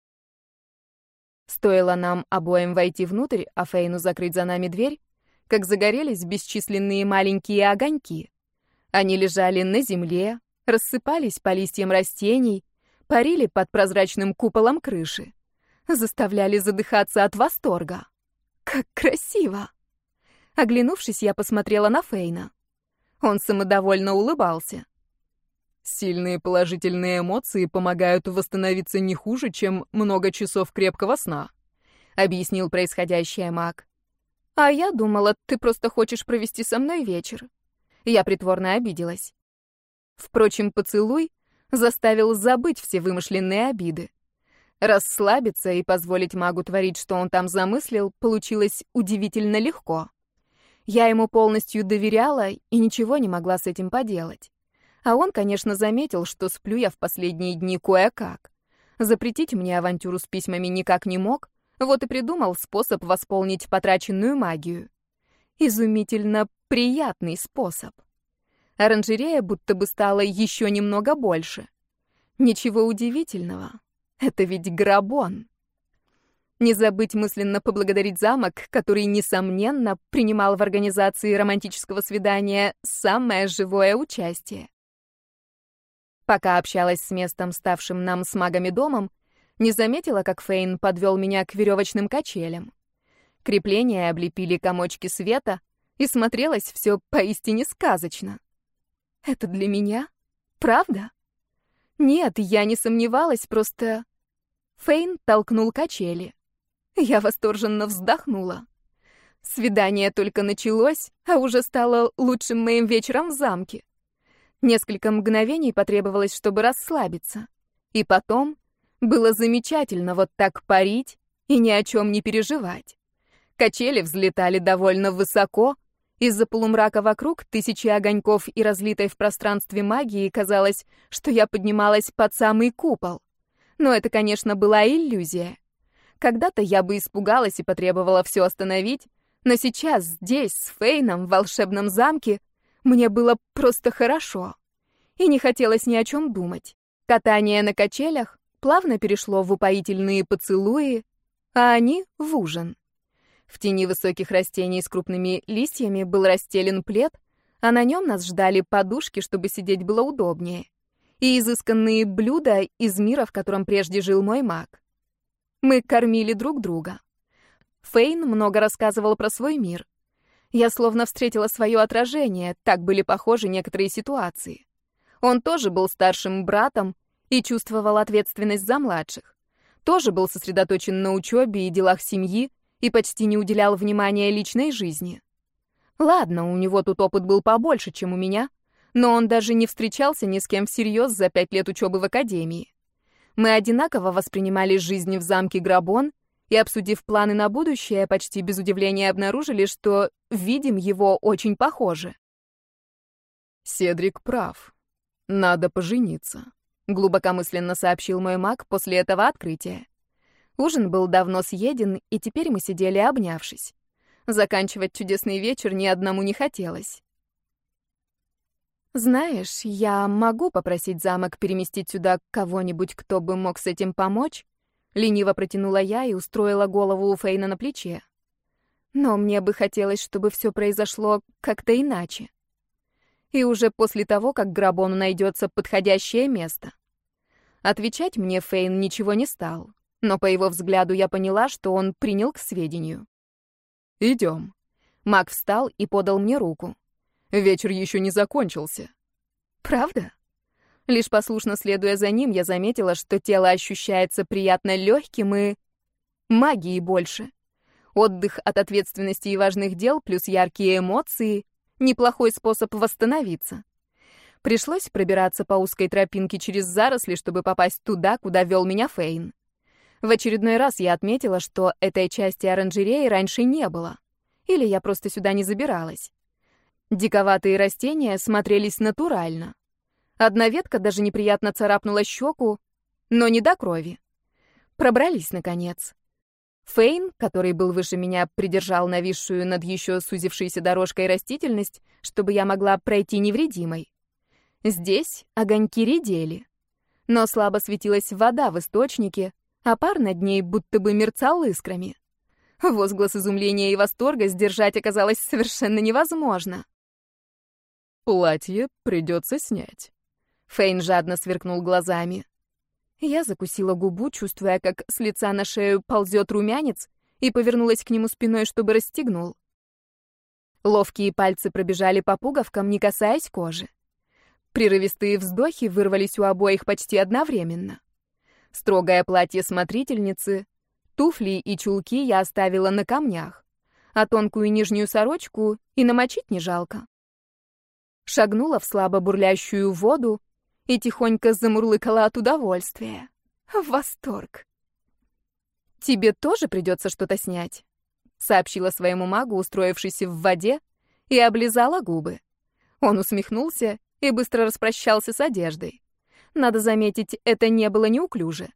Стоило нам обоим войти внутрь, а Фейну закрыть за нами дверь, как загорелись бесчисленные маленькие огоньки. Они лежали на земле, рассыпались по листьям растений, парили под прозрачным куполом крыши, заставляли задыхаться от восторга. Как красиво! Оглянувшись, я посмотрела на Фейна. Он самодовольно улыбался. «Сильные положительные эмоции помогают восстановиться не хуже, чем много часов крепкого сна», — объяснил происходящее маг. «А я думала, ты просто хочешь провести со мной вечер». Я притворно обиделась. Впрочем, поцелуй заставил забыть все вымышленные обиды. Расслабиться и позволить магу творить, что он там замыслил, получилось удивительно легко. Я ему полностью доверяла и ничего не могла с этим поделать. А он, конечно, заметил, что сплю я в последние дни кое-как. Запретить мне авантюру с письмами никак не мог, вот и придумал способ восполнить потраченную магию. Изумительно приятный способ. Оранжерея будто бы стала еще немного больше. Ничего удивительного. Это ведь Грабон. Не забыть мысленно поблагодарить замок, который, несомненно, принимал в организации романтического свидания самое живое участие. Пока общалась с местом, ставшим нам с магами домом, не заметила, как Фейн подвел меня к веревочным качелям. Крепления облепили комочки света, и смотрелось все поистине сказочно. Это для меня? Правда? Нет, я не сомневалась, просто... Фейн толкнул качели. Я восторженно вздохнула. Свидание только началось, а уже стало лучшим моим вечером в замке. Несколько мгновений потребовалось, чтобы расслабиться. И потом было замечательно вот так парить и ни о чем не переживать. Качели взлетали довольно высоко. Из-за полумрака вокруг, тысячи огоньков и разлитой в пространстве магии, казалось, что я поднималась под самый купол. Но это, конечно, была иллюзия. Когда-то я бы испугалась и потребовала все остановить, но сейчас, здесь, с Фейном, в волшебном замке, мне было просто хорошо. И не хотелось ни о чем думать. Катание на качелях плавно перешло в упоительные поцелуи, а они — в ужин. В тени высоких растений с крупными листьями был расстелен плед, а на нем нас ждали подушки, чтобы сидеть было удобнее, и изысканные блюда из мира, в котором прежде жил мой маг. Мы кормили друг друга. Фейн много рассказывал про свой мир. Я словно встретила свое отражение, так были похожи некоторые ситуации. Он тоже был старшим братом и чувствовал ответственность за младших. Тоже был сосредоточен на учебе и делах семьи, и почти не уделял внимания личной жизни. Ладно, у него тут опыт был побольше, чем у меня, но он даже не встречался ни с кем всерьез за пять лет учебы в академии. Мы одинаково воспринимали жизнь в замке Грабон и, обсудив планы на будущее, почти без удивления обнаружили, что видим его очень похоже. «Седрик прав. Надо пожениться», — глубокомысленно сообщил мой маг после этого открытия. Ужин был давно съеден, и теперь мы сидели, обнявшись. Заканчивать чудесный вечер ни одному не хотелось. «Знаешь, я могу попросить замок переместить сюда кого-нибудь, кто бы мог с этим помочь?» Лениво протянула я и устроила голову у Фейна на плече. «Но мне бы хотелось, чтобы все произошло как-то иначе. И уже после того, как Грабону найдется подходящее место». Отвечать мне Фейн ничего не стал, но по его взгляду я поняла, что он принял к сведению. «Идем». Маг встал и подал мне руку. «Вечер еще не закончился». «Правда?» Лишь послушно следуя за ним, я заметила, что тело ощущается приятно легким и... магии больше. Отдых от ответственности и важных дел плюс яркие эмоции — неплохой способ восстановиться. Пришлось пробираться по узкой тропинке через заросли, чтобы попасть туда, куда вел меня Фейн. В очередной раз я отметила, что этой части оранжереи раньше не было. Или я просто сюда не забиралась. Диковатые растения смотрелись натурально. Одна ветка даже неприятно царапнула щеку, но не до крови. Пробрались, наконец. Фейн, который был выше меня, придержал нависшую над еще сузившейся дорожкой растительность, чтобы я могла пройти невредимой. Здесь огоньки редели. Но слабо светилась вода в источнике, а пар над ней будто бы мерцал искрами. Возглас изумления и восторга сдержать оказалось совершенно невозможно. «Платье придется снять». Фейн жадно сверкнул глазами. Я закусила губу, чувствуя, как с лица на шею ползет румянец, и повернулась к нему спиной, чтобы расстегнул. Ловкие пальцы пробежали по пуговкам, не касаясь кожи. Прерывистые вздохи вырвались у обоих почти одновременно. Строгое платье смотрительницы, туфли и чулки я оставила на камнях, а тонкую нижнюю сорочку и намочить не жалко. Шагнула в слабо бурлящую воду и тихонько замурлыкала от удовольствия. Восторг. «Тебе тоже придется что-то снять», — сообщила своему магу, устроившись в воде, и облизала губы. Он усмехнулся и быстро распрощался с одеждой. Надо заметить, это не было неуклюже.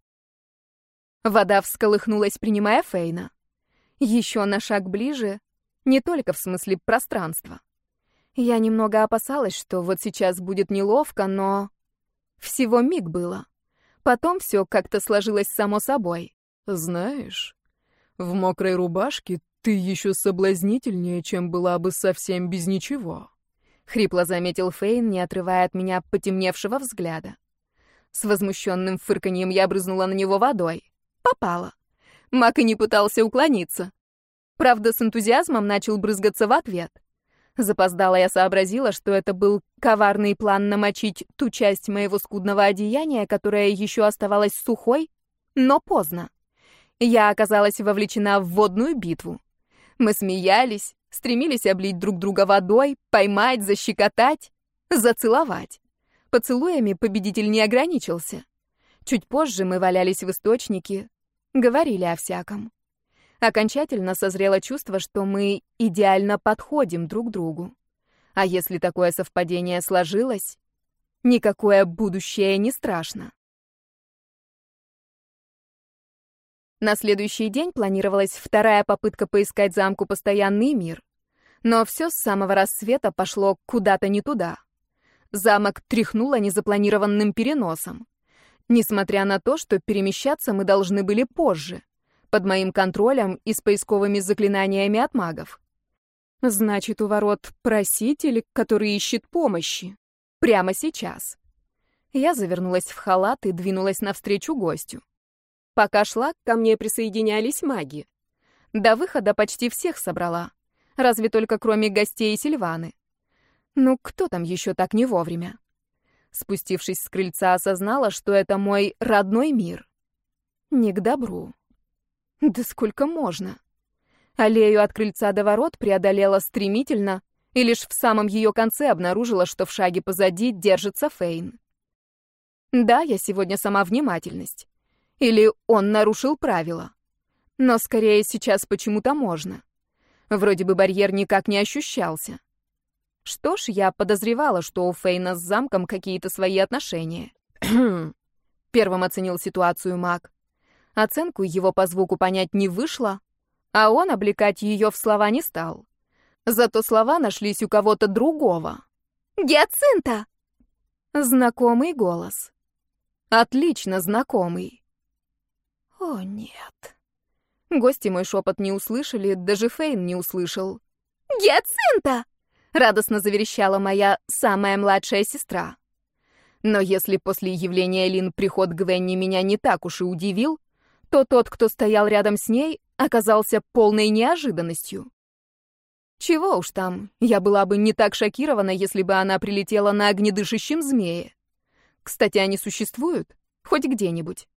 Вода всколыхнулась, принимая Фейна. Еще на шаг ближе, не только в смысле пространства. Я немного опасалась, что вот сейчас будет неловко, но... Всего миг было. Потом все как-то сложилось само собой. «Знаешь, в мокрой рубашке ты еще соблазнительнее, чем была бы совсем без ничего», — хрипло заметил Фейн, не отрывая от меня потемневшего взгляда. С возмущенным фырканьем я брызнула на него водой. Попала. Мак и не пытался уклониться. Правда, с энтузиазмом начал брызгаться в ответ. Запоздала я сообразила, что это был коварный план намочить ту часть моего скудного одеяния, которая еще оставалась сухой, но поздно. Я оказалась вовлечена в водную битву. Мы смеялись, стремились облить друг друга водой, поймать, защекотать, зацеловать. Поцелуями победитель не ограничился. Чуть позже мы валялись в источнике, говорили о всяком. Окончательно созрело чувство, что мы идеально подходим друг другу. А если такое совпадение сложилось, никакое будущее не страшно. На следующий день планировалась вторая попытка поискать замку постоянный мир. Но все с самого рассвета пошло куда-то не туда. Замок тряхнуло незапланированным переносом. Несмотря на то, что перемещаться мы должны были позже, под моим контролем и с поисковыми заклинаниями от магов. Значит, у ворот проситель, который ищет помощи. Прямо сейчас. Я завернулась в халат и двинулась навстречу гостю. Пока шла, ко мне присоединялись маги. До выхода почти всех собрала. Разве только кроме гостей и Сильваны. Ну, кто там еще так не вовремя? Спустившись с крыльца, осознала, что это мой родной мир. Не к добру. Да сколько можно? Аллею от крыльца до ворот преодолела стремительно и лишь в самом ее конце обнаружила, что в шаге позади держится Фейн. Да, я сегодня сама внимательность. Или он нарушил правила. Но скорее сейчас почему-то можно. Вроде бы барьер никак не ощущался. Что ж, я подозревала, что у Фейна с замком какие-то свои отношения. Первым оценил ситуацию маг. Оценку его по звуку понять не вышло, а он облекать ее в слова не стал. Зато слова нашлись у кого-то другого. «Гиацинта!» Знакомый голос. Отлично знакомый. О, нет. Гости мой шепот не услышали, даже Фейн не услышал. «Гиацинта!» — радостно заверещала моя самая младшая сестра. Но если после явления Лин приход Гвенни меня не так уж и удивил, то тот, кто стоял рядом с ней, оказался полной неожиданностью. Чего уж там, я была бы не так шокирована, если бы она прилетела на огнедышащем змее. Кстати, они существуют? Хоть где-нибудь.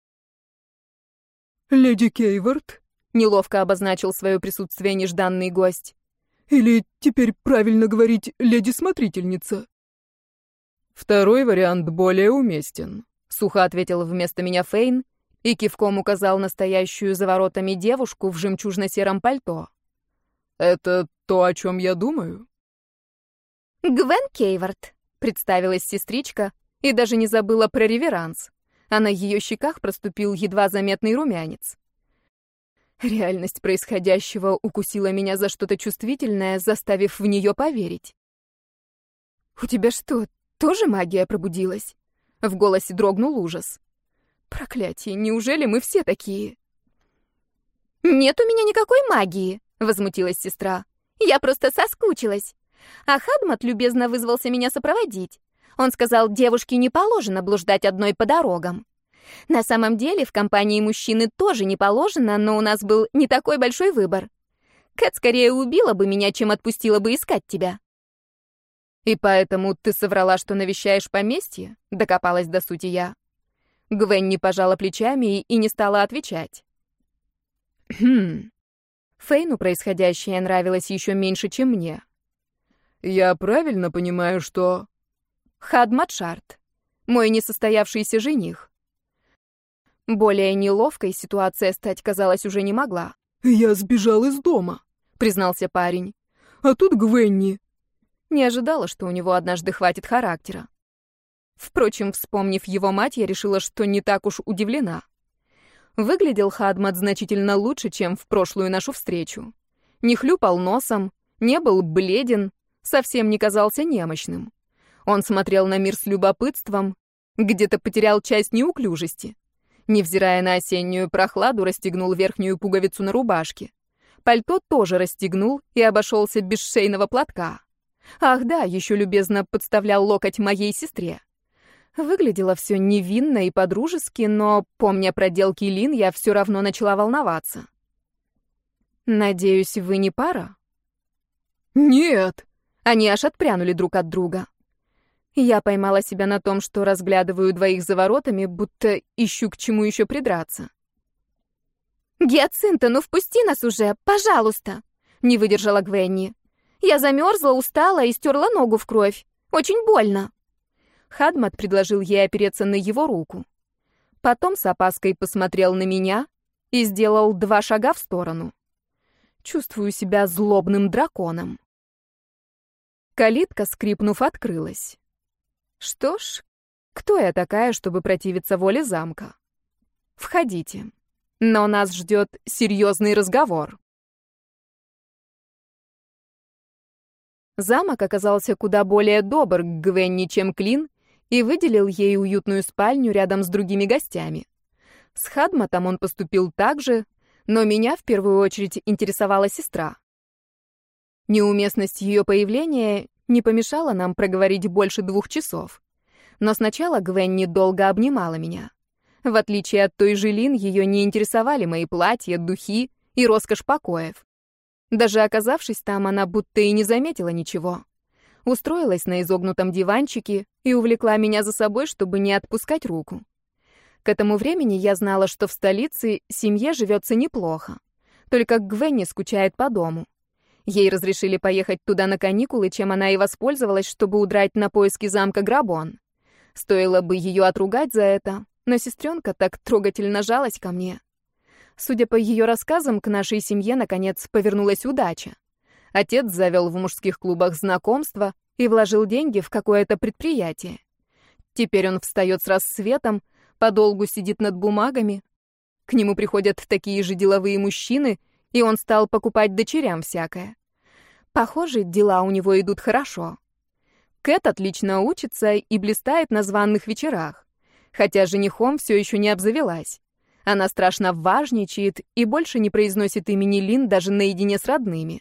«Леди Кейворт?» — неловко обозначил свое присутствие нежданный гость. «Или теперь правильно говорить леди-смотрительница?» «Второй вариант более уместен», — сухо ответил вместо меня Фейн и кивком указал на стоящую за воротами девушку в жемчужно-сером пальто. «Это то, о чем я думаю?» «Гвен Кейворт», — представилась сестричка и даже не забыла про реверанс, а на ее щеках проступил едва заметный румянец. Реальность происходящего укусила меня за что-то чувствительное, заставив в нее поверить. «У тебя что, тоже магия пробудилась?» В голосе дрогнул ужас. «Проклятие, неужели мы все такие?» «Нет у меня никакой магии», — возмутилась сестра. «Я просто соскучилась. А Хадмат любезно вызвался меня сопроводить. Он сказал, девушке не положено блуждать одной по дорогам. На самом деле, в компании мужчины тоже не положено, но у нас был не такой большой выбор. Кэт скорее убила бы меня, чем отпустила бы искать тебя». «И поэтому ты соврала, что навещаешь поместье?» — докопалась до сути я. Гвен не пожала плечами и не стала отвечать. «Хм...» Фейну происходящее нравилось еще меньше, чем мне. «Я правильно понимаю, что...» Хадмат Шарт, мой несостоявшийся жених. Более неловкой ситуация стать, казалось, уже не могла. «Я сбежал из дома», — признался парень. «А тут Гвенни». Не ожидала, что у него однажды хватит характера. Впрочем, вспомнив его мать, я решила, что не так уж удивлена. Выглядел Хадмат значительно лучше, чем в прошлую нашу встречу. Не хлюпал носом, не был бледен, совсем не казался немощным. Он смотрел на мир с любопытством, где-то потерял часть неуклюжести. Невзирая на осеннюю прохладу, расстегнул верхнюю пуговицу на рубашке. Пальто тоже расстегнул и обошелся без шейного платка. Ах да, еще любезно подставлял локоть моей сестре. Выглядело все невинно и по-дружески, но, помня проделки Лин, я все равно начала волноваться. «Надеюсь, вы не пара?» «Нет!» Они аж отпрянули друг от друга. Я поймала себя на том, что разглядываю двоих за воротами, будто ищу к чему еще придраться. «Гиацинта, ну впусти нас уже, пожалуйста!» — не выдержала Гвенни. «Я замерзла, устала и стерла ногу в кровь. Очень больно». Хадмат предложил ей опереться на его руку. Потом с опаской посмотрел на меня и сделал два шага в сторону. Чувствую себя злобным драконом. Калитка, скрипнув, открылась. Что ж, кто я такая, чтобы противиться воле замка? Входите. Но нас ждет серьезный разговор. Замок оказался куда более добр к Гвенни, чем Клин, и выделил ей уютную спальню рядом с другими гостями. С Хадматом он поступил так же, но меня в первую очередь интересовала сестра. Неуместность ее появления не помешала нам проговорить больше двух часов. Но сначала Гвенни долго обнимала меня. В отличие от той же Лин, ее не интересовали мои платья, духи и роскошь покоев. Даже оказавшись там, она будто и не заметила ничего. Устроилась на изогнутом диванчике и увлекла меня за собой, чтобы не отпускать руку. К этому времени я знала, что в столице семье живется неплохо. Только Гвенни скучает по дому. Ей разрешили поехать туда на каникулы, чем она и воспользовалась, чтобы удрать на поиски замка Грабон. Стоило бы ее отругать за это, но сестренка так трогательно жалась ко мне. Судя по ее рассказам, к нашей семье наконец повернулась удача. Отец завел в мужских клубах знакомства и вложил деньги в какое-то предприятие. Теперь он встает с рассветом, подолгу сидит над бумагами. К нему приходят такие же деловые мужчины, и он стал покупать дочерям всякое. Похоже, дела у него идут хорошо. Кэт отлично учится и блистает на званных вечерах, хотя женихом все еще не обзавелась. Она страшно важничает и больше не произносит имени Лин даже наедине с родными.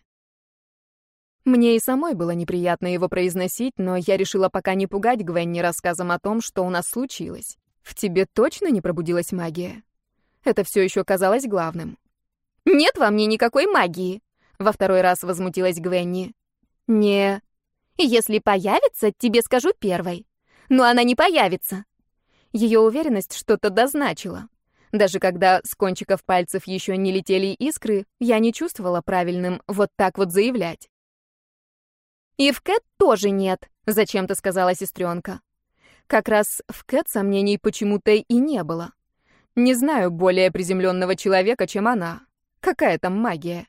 Мне и самой было неприятно его произносить, но я решила пока не пугать Гвенни рассказом о том, что у нас случилось. В тебе точно не пробудилась магия? Это все еще казалось главным. «Нет во мне никакой магии!» — во второй раз возмутилась Гвенни. «Не... Если появится, тебе скажу первой. Но она не появится». Ее уверенность что-то дозначила. Даже когда с кончиков пальцев еще не летели искры, я не чувствовала правильным вот так вот заявлять. «И в Кэт тоже нет», — зачем-то сказала сестренка. Как раз в Кэт сомнений почему-то и не было. Не знаю более приземленного человека, чем она. Какая там магия?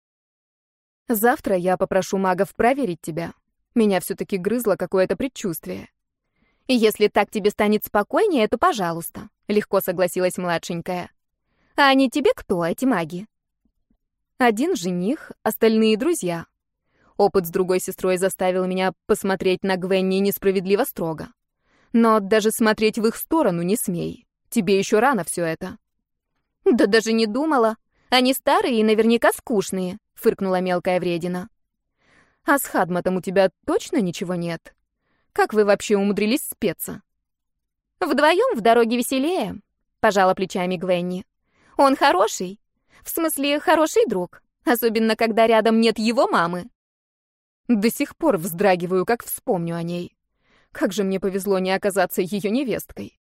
Завтра я попрошу магов проверить тебя. Меня все-таки грызло какое-то предчувствие. И если так тебе станет спокойнее, то пожалуйста, легко согласилась младшенькая. А они тебе кто, эти маги? Один жених, остальные друзья. Опыт с другой сестрой заставил меня посмотреть на Гвенни несправедливо строго. Но даже смотреть в их сторону не смей. Тебе еще рано все это. Да даже не думала. Они старые и наверняка скучные, фыркнула мелкая вредина. А с Хадматом у тебя точно ничего нет? Как вы вообще умудрились спеться? Вдвоем в дороге веселее, пожала плечами Гвенни. Он хороший. В смысле, хороший друг. Особенно, когда рядом нет его мамы. До сих пор вздрагиваю, как вспомню о ней. Как же мне повезло не оказаться ее невесткой.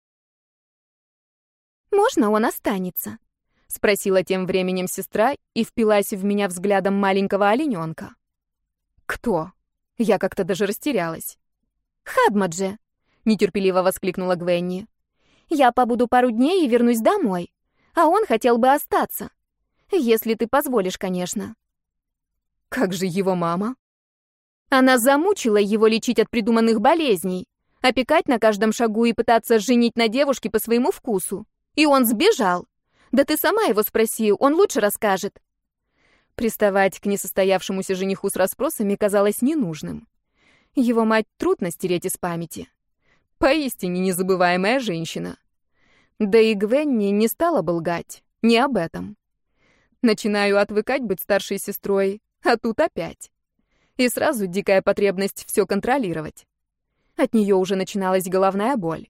«Можно он останется?» — спросила тем временем сестра и впилась в меня взглядом маленького олененка. «Кто?» — я как-то даже растерялась. «Хадмат же!» — нетерпеливо воскликнула Гвенни. «Я побуду пару дней и вернусь домой, а он хотел бы остаться. Если ты позволишь, конечно». «Как же его мама?» Она замучила его лечить от придуманных болезней, опекать на каждом шагу и пытаться женить на девушке по своему вкусу. И он сбежал. Да ты сама его спроси, он лучше расскажет. Приставать к несостоявшемуся жениху с расспросами казалось ненужным. Его мать трудно стереть из памяти. Поистине незабываемая женщина. Да и Гвенни не стала бы лгать, не об этом. Начинаю отвыкать быть старшей сестрой, а тут опять. И сразу дикая потребность все контролировать. От нее уже начиналась головная боль.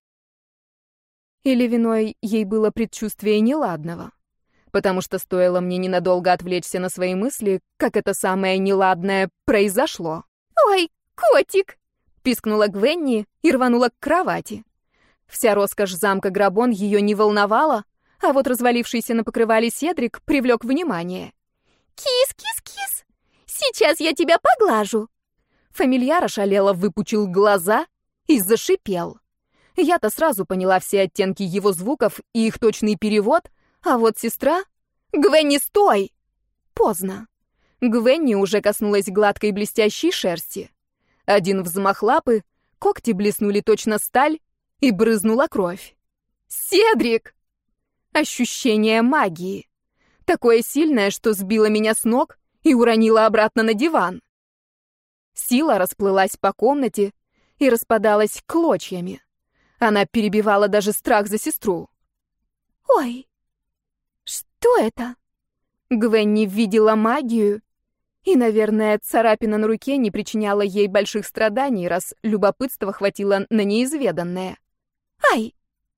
Или виной ей было предчувствие неладного, потому что стоило мне ненадолго отвлечься на свои мысли, как это самое неладное произошло. «Ой, котик!» — пискнула Гвенни и рванула к кровати. Вся роскошь замка Грабон ее не волновала, а вот развалившийся на покрывале Седрик привлек внимание. «Кис-кис-кис! Сейчас я тебя поглажу!» Фамильяр ошалело выпучил глаза и зашипел. Я-то сразу поняла все оттенки его звуков и их точный перевод, а вот сестра... «Гвенни, стой!» Поздно. Гвенни уже коснулась гладкой блестящей шерсти. Один взмах лапы, когти блеснули точно сталь, и брызнула кровь. «Седрик!» Ощущение магии. Такое сильное, что сбило меня с ног и уронила обратно на диван. Сила расплылась по комнате и распадалась клочьями. Она перебивала даже страх за сестру. «Ой, что это?» Гвенни видела магию, и, наверное, царапина на руке не причиняла ей больших страданий, раз любопытства хватило на неизведанное. «Ай!»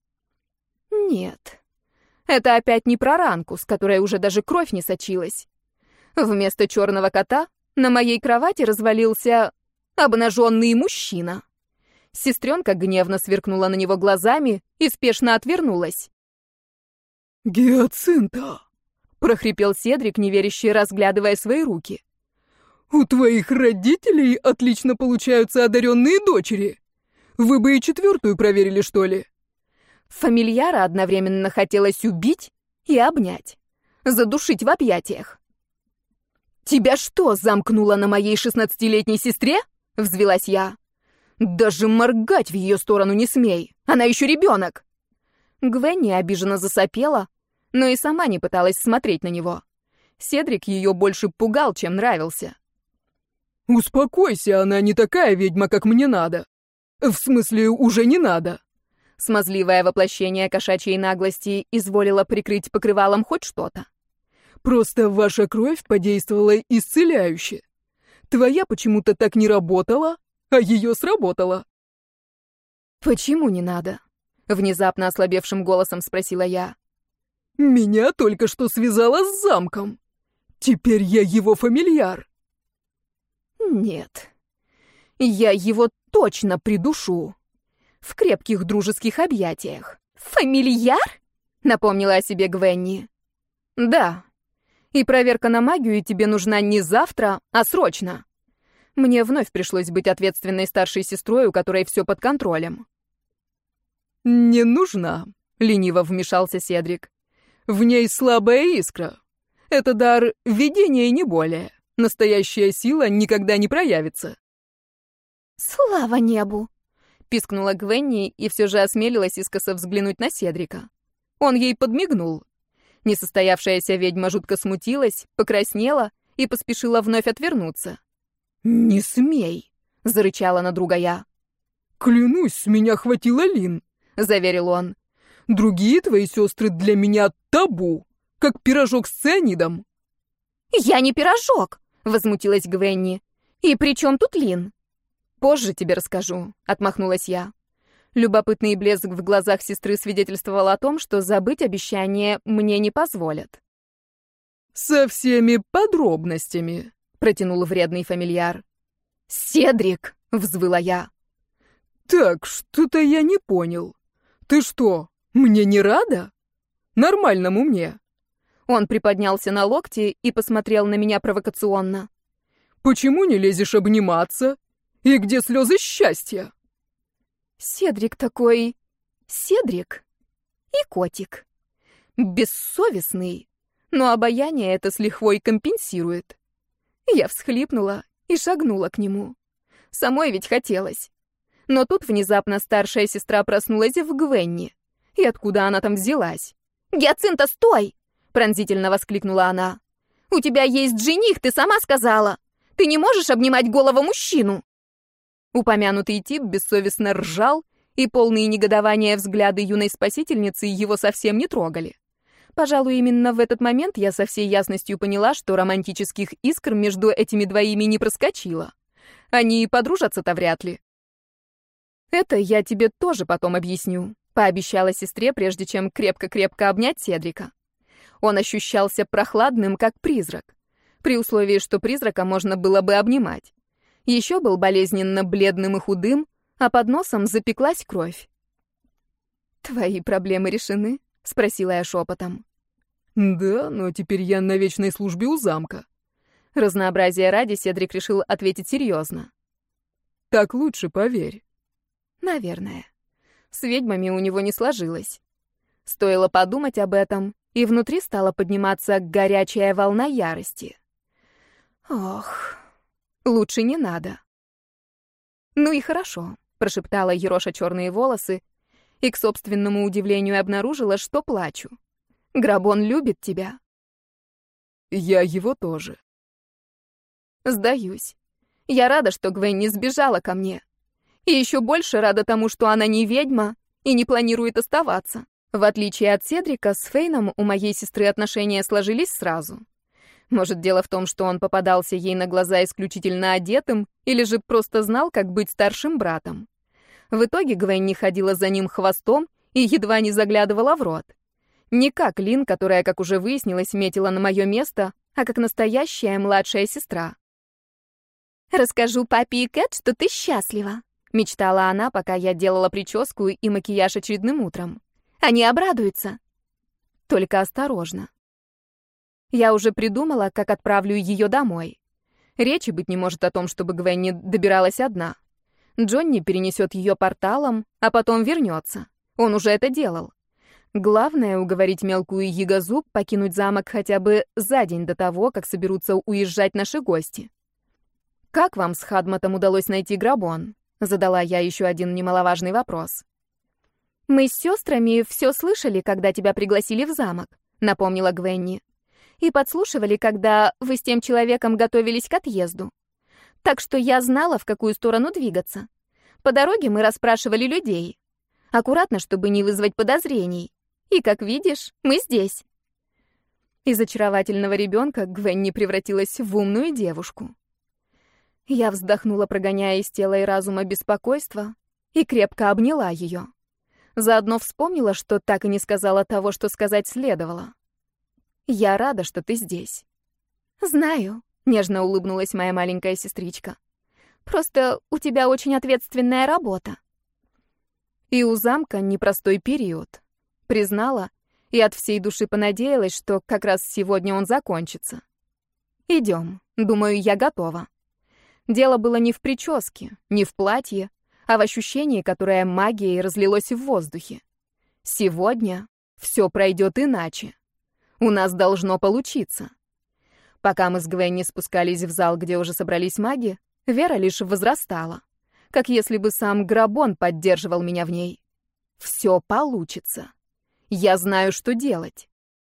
Нет, это опять не про ранку, с которой уже даже кровь не сочилась. Вместо черного кота на моей кровати развалился обнаженный мужчина. Сестренка гневно сверкнула на него глазами и спешно отвернулась. «Гиацинта!» — прохрипел Седрик, неверяще разглядывая свои руки. «У твоих родителей отлично получаются одаренные дочери. Вы бы и четвертую проверили, что ли?» Фамильяра одновременно хотелось убить и обнять. задушить в объятиях. «Тебя что, замкнуло на моей шестнадцатилетней сестре?» — взвилась я. «Даже моргать в ее сторону не смей! Она еще ребенок!» Гвенни обиженно засопела, но и сама не пыталась смотреть на него. Седрик ее больше пугал, чем нравился. «Успокойся, она не такая ведьма, как мне надо. В смысле, уже не надо». Смазливое воплощение кошачьей наглости изволило прикрыть покрывалом хоть что-то. «Просто ваша кровь подействовала исцеляюще. Твоя почему-то так не работала, а ее сработала». «Почему не надо?» — внезапно ослабевшим голосом спросила я. «Меня только что связала с замком. Теперь я его фамильяр». «Нет, я его точно придушу. В крепких дружеских объятиях. Фамильяр?» — напомнила о себе Гвенни. «Да. И проверка на магию тебе нужна не завтра, а срочно. Мне вновь пришлось быть ответственной старшей сестрой, у которой все под контролем». «Не нужна», — лениво вмешался Седрик. «В ней слабая искра. Это дар видения и не более. Настоящая сила никогда не проявится». «Слава небу!» — пискнула Гвенни и все же осмелилась искоса взглянуть на Седрика. Он ей подмигнул. Несостоявшаяся ведьма жутко смутилась, покраснела и поспешила вновь отвернуться. «Не смей!» — зарычала на друга я. «Клянусь, с меня хватило Лин», — заверил он. «Другие твои сестры для меня табу, как пирожок с цианидом». «Я не пирожок!» — возмутилась Гвенни. «И при чем тут Лин?» «Позже тебе расскажу», — отмахнулась я. Любопытный блеск в глазах сестры свидетельствовал о том, что забыть обещание мне не позволят. «Со всеми подробностями», — протянул вредный фамильяр. «Седрик!» — взвыла я. «Так, что-то я не понял. Ты что, мне не рада? Нормальному мне». Он приподнялся на локте и посмотрел на меня провокационно. «Почему не лезешь обниматься? И где слезы счастья?» Седрик такой... Седрик и котик. Бессовестный, но обаяние это с лихвой компенсирует. Я всхлипнула и шагнула к нему. Самой ведь хотелось. Но тут внезапно старшая сестра проснулась в Гвенни. И откуда она там взялась? «Гиацинта, стой!» — пронзительно воскликнула она. «У тебя есть жених, ты сама сказала! Ты не можешь обнимать голого мужчину!» Упомянутый тип бессовестно ржал, и полные негодования взгляды юной спасительницы его совсем не трогали. Пожалуй, именно в этот момент я со всей ясностью поняла, что романтических искр между этими двоими не проскочило. Они и подружатся-то вряд ли. «Это я тебе тоже потом объясню», — пообещала сестре, прежде чем крепко-крепко обнять Седрика. Он ощущался прохладным, как призрак, при условии, что призрака можно было бы обнимать. Еще был болезненно бледным и худым, а под носом запеклась кровь. «Твои проблемы решены?» — спросила я шепотом. «Да, но теперь я на вечной службе у замка». Разнообразия ради Седрик решил ответить серьезно. «Так лучше, поверь». «Наверное. С ведьмами у него не сложилось. Стоило подумать об этом, и внутри стала подниматься горячая волна ярости. Ох, лучше не надо». «Ну и хорошо», — прошептала ероша черные волосы, и, к собственному удивлению, обнаружила, что плачу. «Грабон любит тебя». «Я его тоже». «Сдаюсь. Я рада, что Гвенни сбежала ко мне. И еще больше рада тому, что она не ведьма и не планирует оставаться. В отличие от Седрика, с Фейном у моей сестры отношения сложились сразу. Может, дело в том, что он попадался ей на глаза исключительно одетым, или же просто знал, как быть старшим братом. В итоге Гвенни ходила за ним хвостом и едва не заглядывала в рот. Не как Лин, которая, как уже выяснилось, метила на мое место, а как настоящая младшая сестра. «Расскажу папе и Кэт, что ты счастлива», — мечтала она, пока я делала прическу и макияж очередным утром. «Они обрадуются». Только осторожно. Я уже придумала, как отправлю ее домой. Речи быть не может о том, чтобы Гвенни добиралась одна. Джонни перенесет ее порталом, а потом вернется. Он уже это делал. Главное — уговорить мелкую ягозу покинуть замок хотя бы за день до того, как соберутся уезжать наши гости. «Как вам с Хадматом удалось найти Грабон?» — задала я еще один немаловажный вопрос. «Мы с сестрами все слышали, когда тебя пригласили в замок», — напомнила Гвенни. «И подслушивали, когда вы с тем человеком готовились к отъезду. Так что я знала, в какую сторону двигаться. По дороге мы расспрашивали людей. Аккуратно, чтобы не вызвать подозрений. И, как видишь, мы здесь». Из очаровательного ребенка Гвенни превратилась в умную девушку. Я вздохнула, прогоняя из тела и разума беспокойство, и крепко обняла ее. Заодно вспомнила, что так и не сказала того, что сказать следовало. «Я рада, что ты здесь». «Знаю», — нежно улыбнулась моя маленькая сестричка. «Просто у тебя очень ответственная работа». И у замка непростой период. Признала и от всей души понадеялась, что как раз сегодня он закончится. «Идем. Думаю, я готова». Дело было не в прическе, не в платье, а в ощущении, которое магией разлилось в воздухе. Сегодня все пройдет иначе. У нас должно получиться. Пока мы с Гвенни спускались в зал, где уже собрались маги, вера лишь возрастала, как если бы сам Грабон поддерживал меня в ней. Все получится. Я знаю, что делать.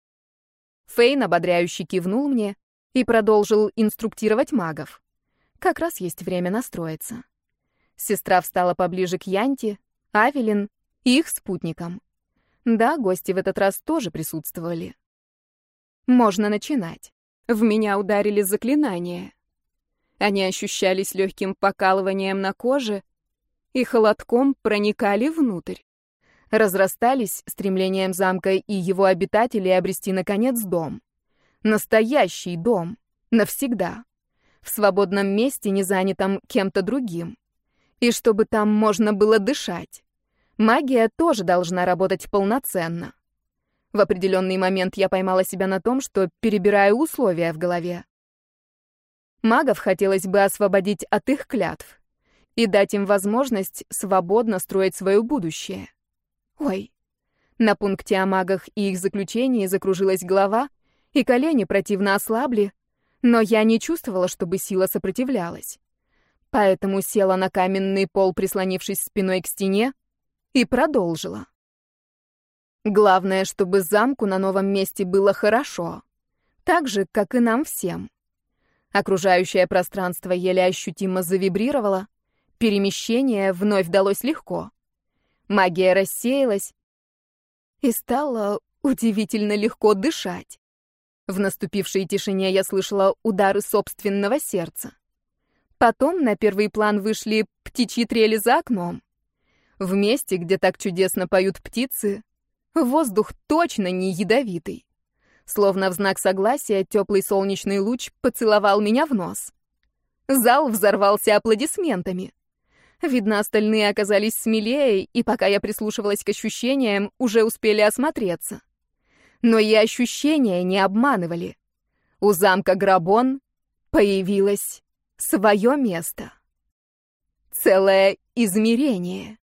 Фейн ободряюще кивнул мне и продолжил инструктировать магов. Как раз есть время настроиться. Сестра встала поближе к Янте, Авелин и их спутникам. Да, гости в этот раз тоже присутствовали. Можно начинать. В меня ударили заклинания. Они ощущались легким покалыванием на коже и холодком проникали внутрь. Разрастались стремлением замка и его обитателей обрести, наконец, дом. Настоящий дом. Навсегда. В свободном месте, не занятом кем-то другим. И чтобы там можно было дышать. Магия тоже должна работать полноценно. В определенный момент я поймала себя на том, что перебираю условия в голове. Магов хотелось бы освободить от их клятв и дать им возможность свободно строить свое будущее. Ой, на пункте о магах и их заключении закружилась голова, и колени противно ослабли, но я не чувствовала, чтобы сила сопротивлялась. Поэтому села на каменный пол, прислонившись спиной к стене, и продолжила. Главное, чтобы замку на новом месте было хорошо, так же, как и нам всем. Окружающее пространство еле ощутимо завибрировало, перемещение вновь далось легко. Магия рассеялась, и стало удивительно легко дышать. В наступившей тишине я слышала удары собственного сердца. Потом на первый план вышли птичьи трели за окном. В месте, где так чудесно поют птицы, воздух точно не ядовитый. Словно в знак согласия теплый солнечный луч поцеловал меня в нос. Зал взорвался аплодисментами. Видно, остальные оказались смелее, и пока я прислушивалась к ощущениям, уже успели осмотреться. Но и ощущения не обманывали. У замка Грабон появилось свое место. Целое измерение.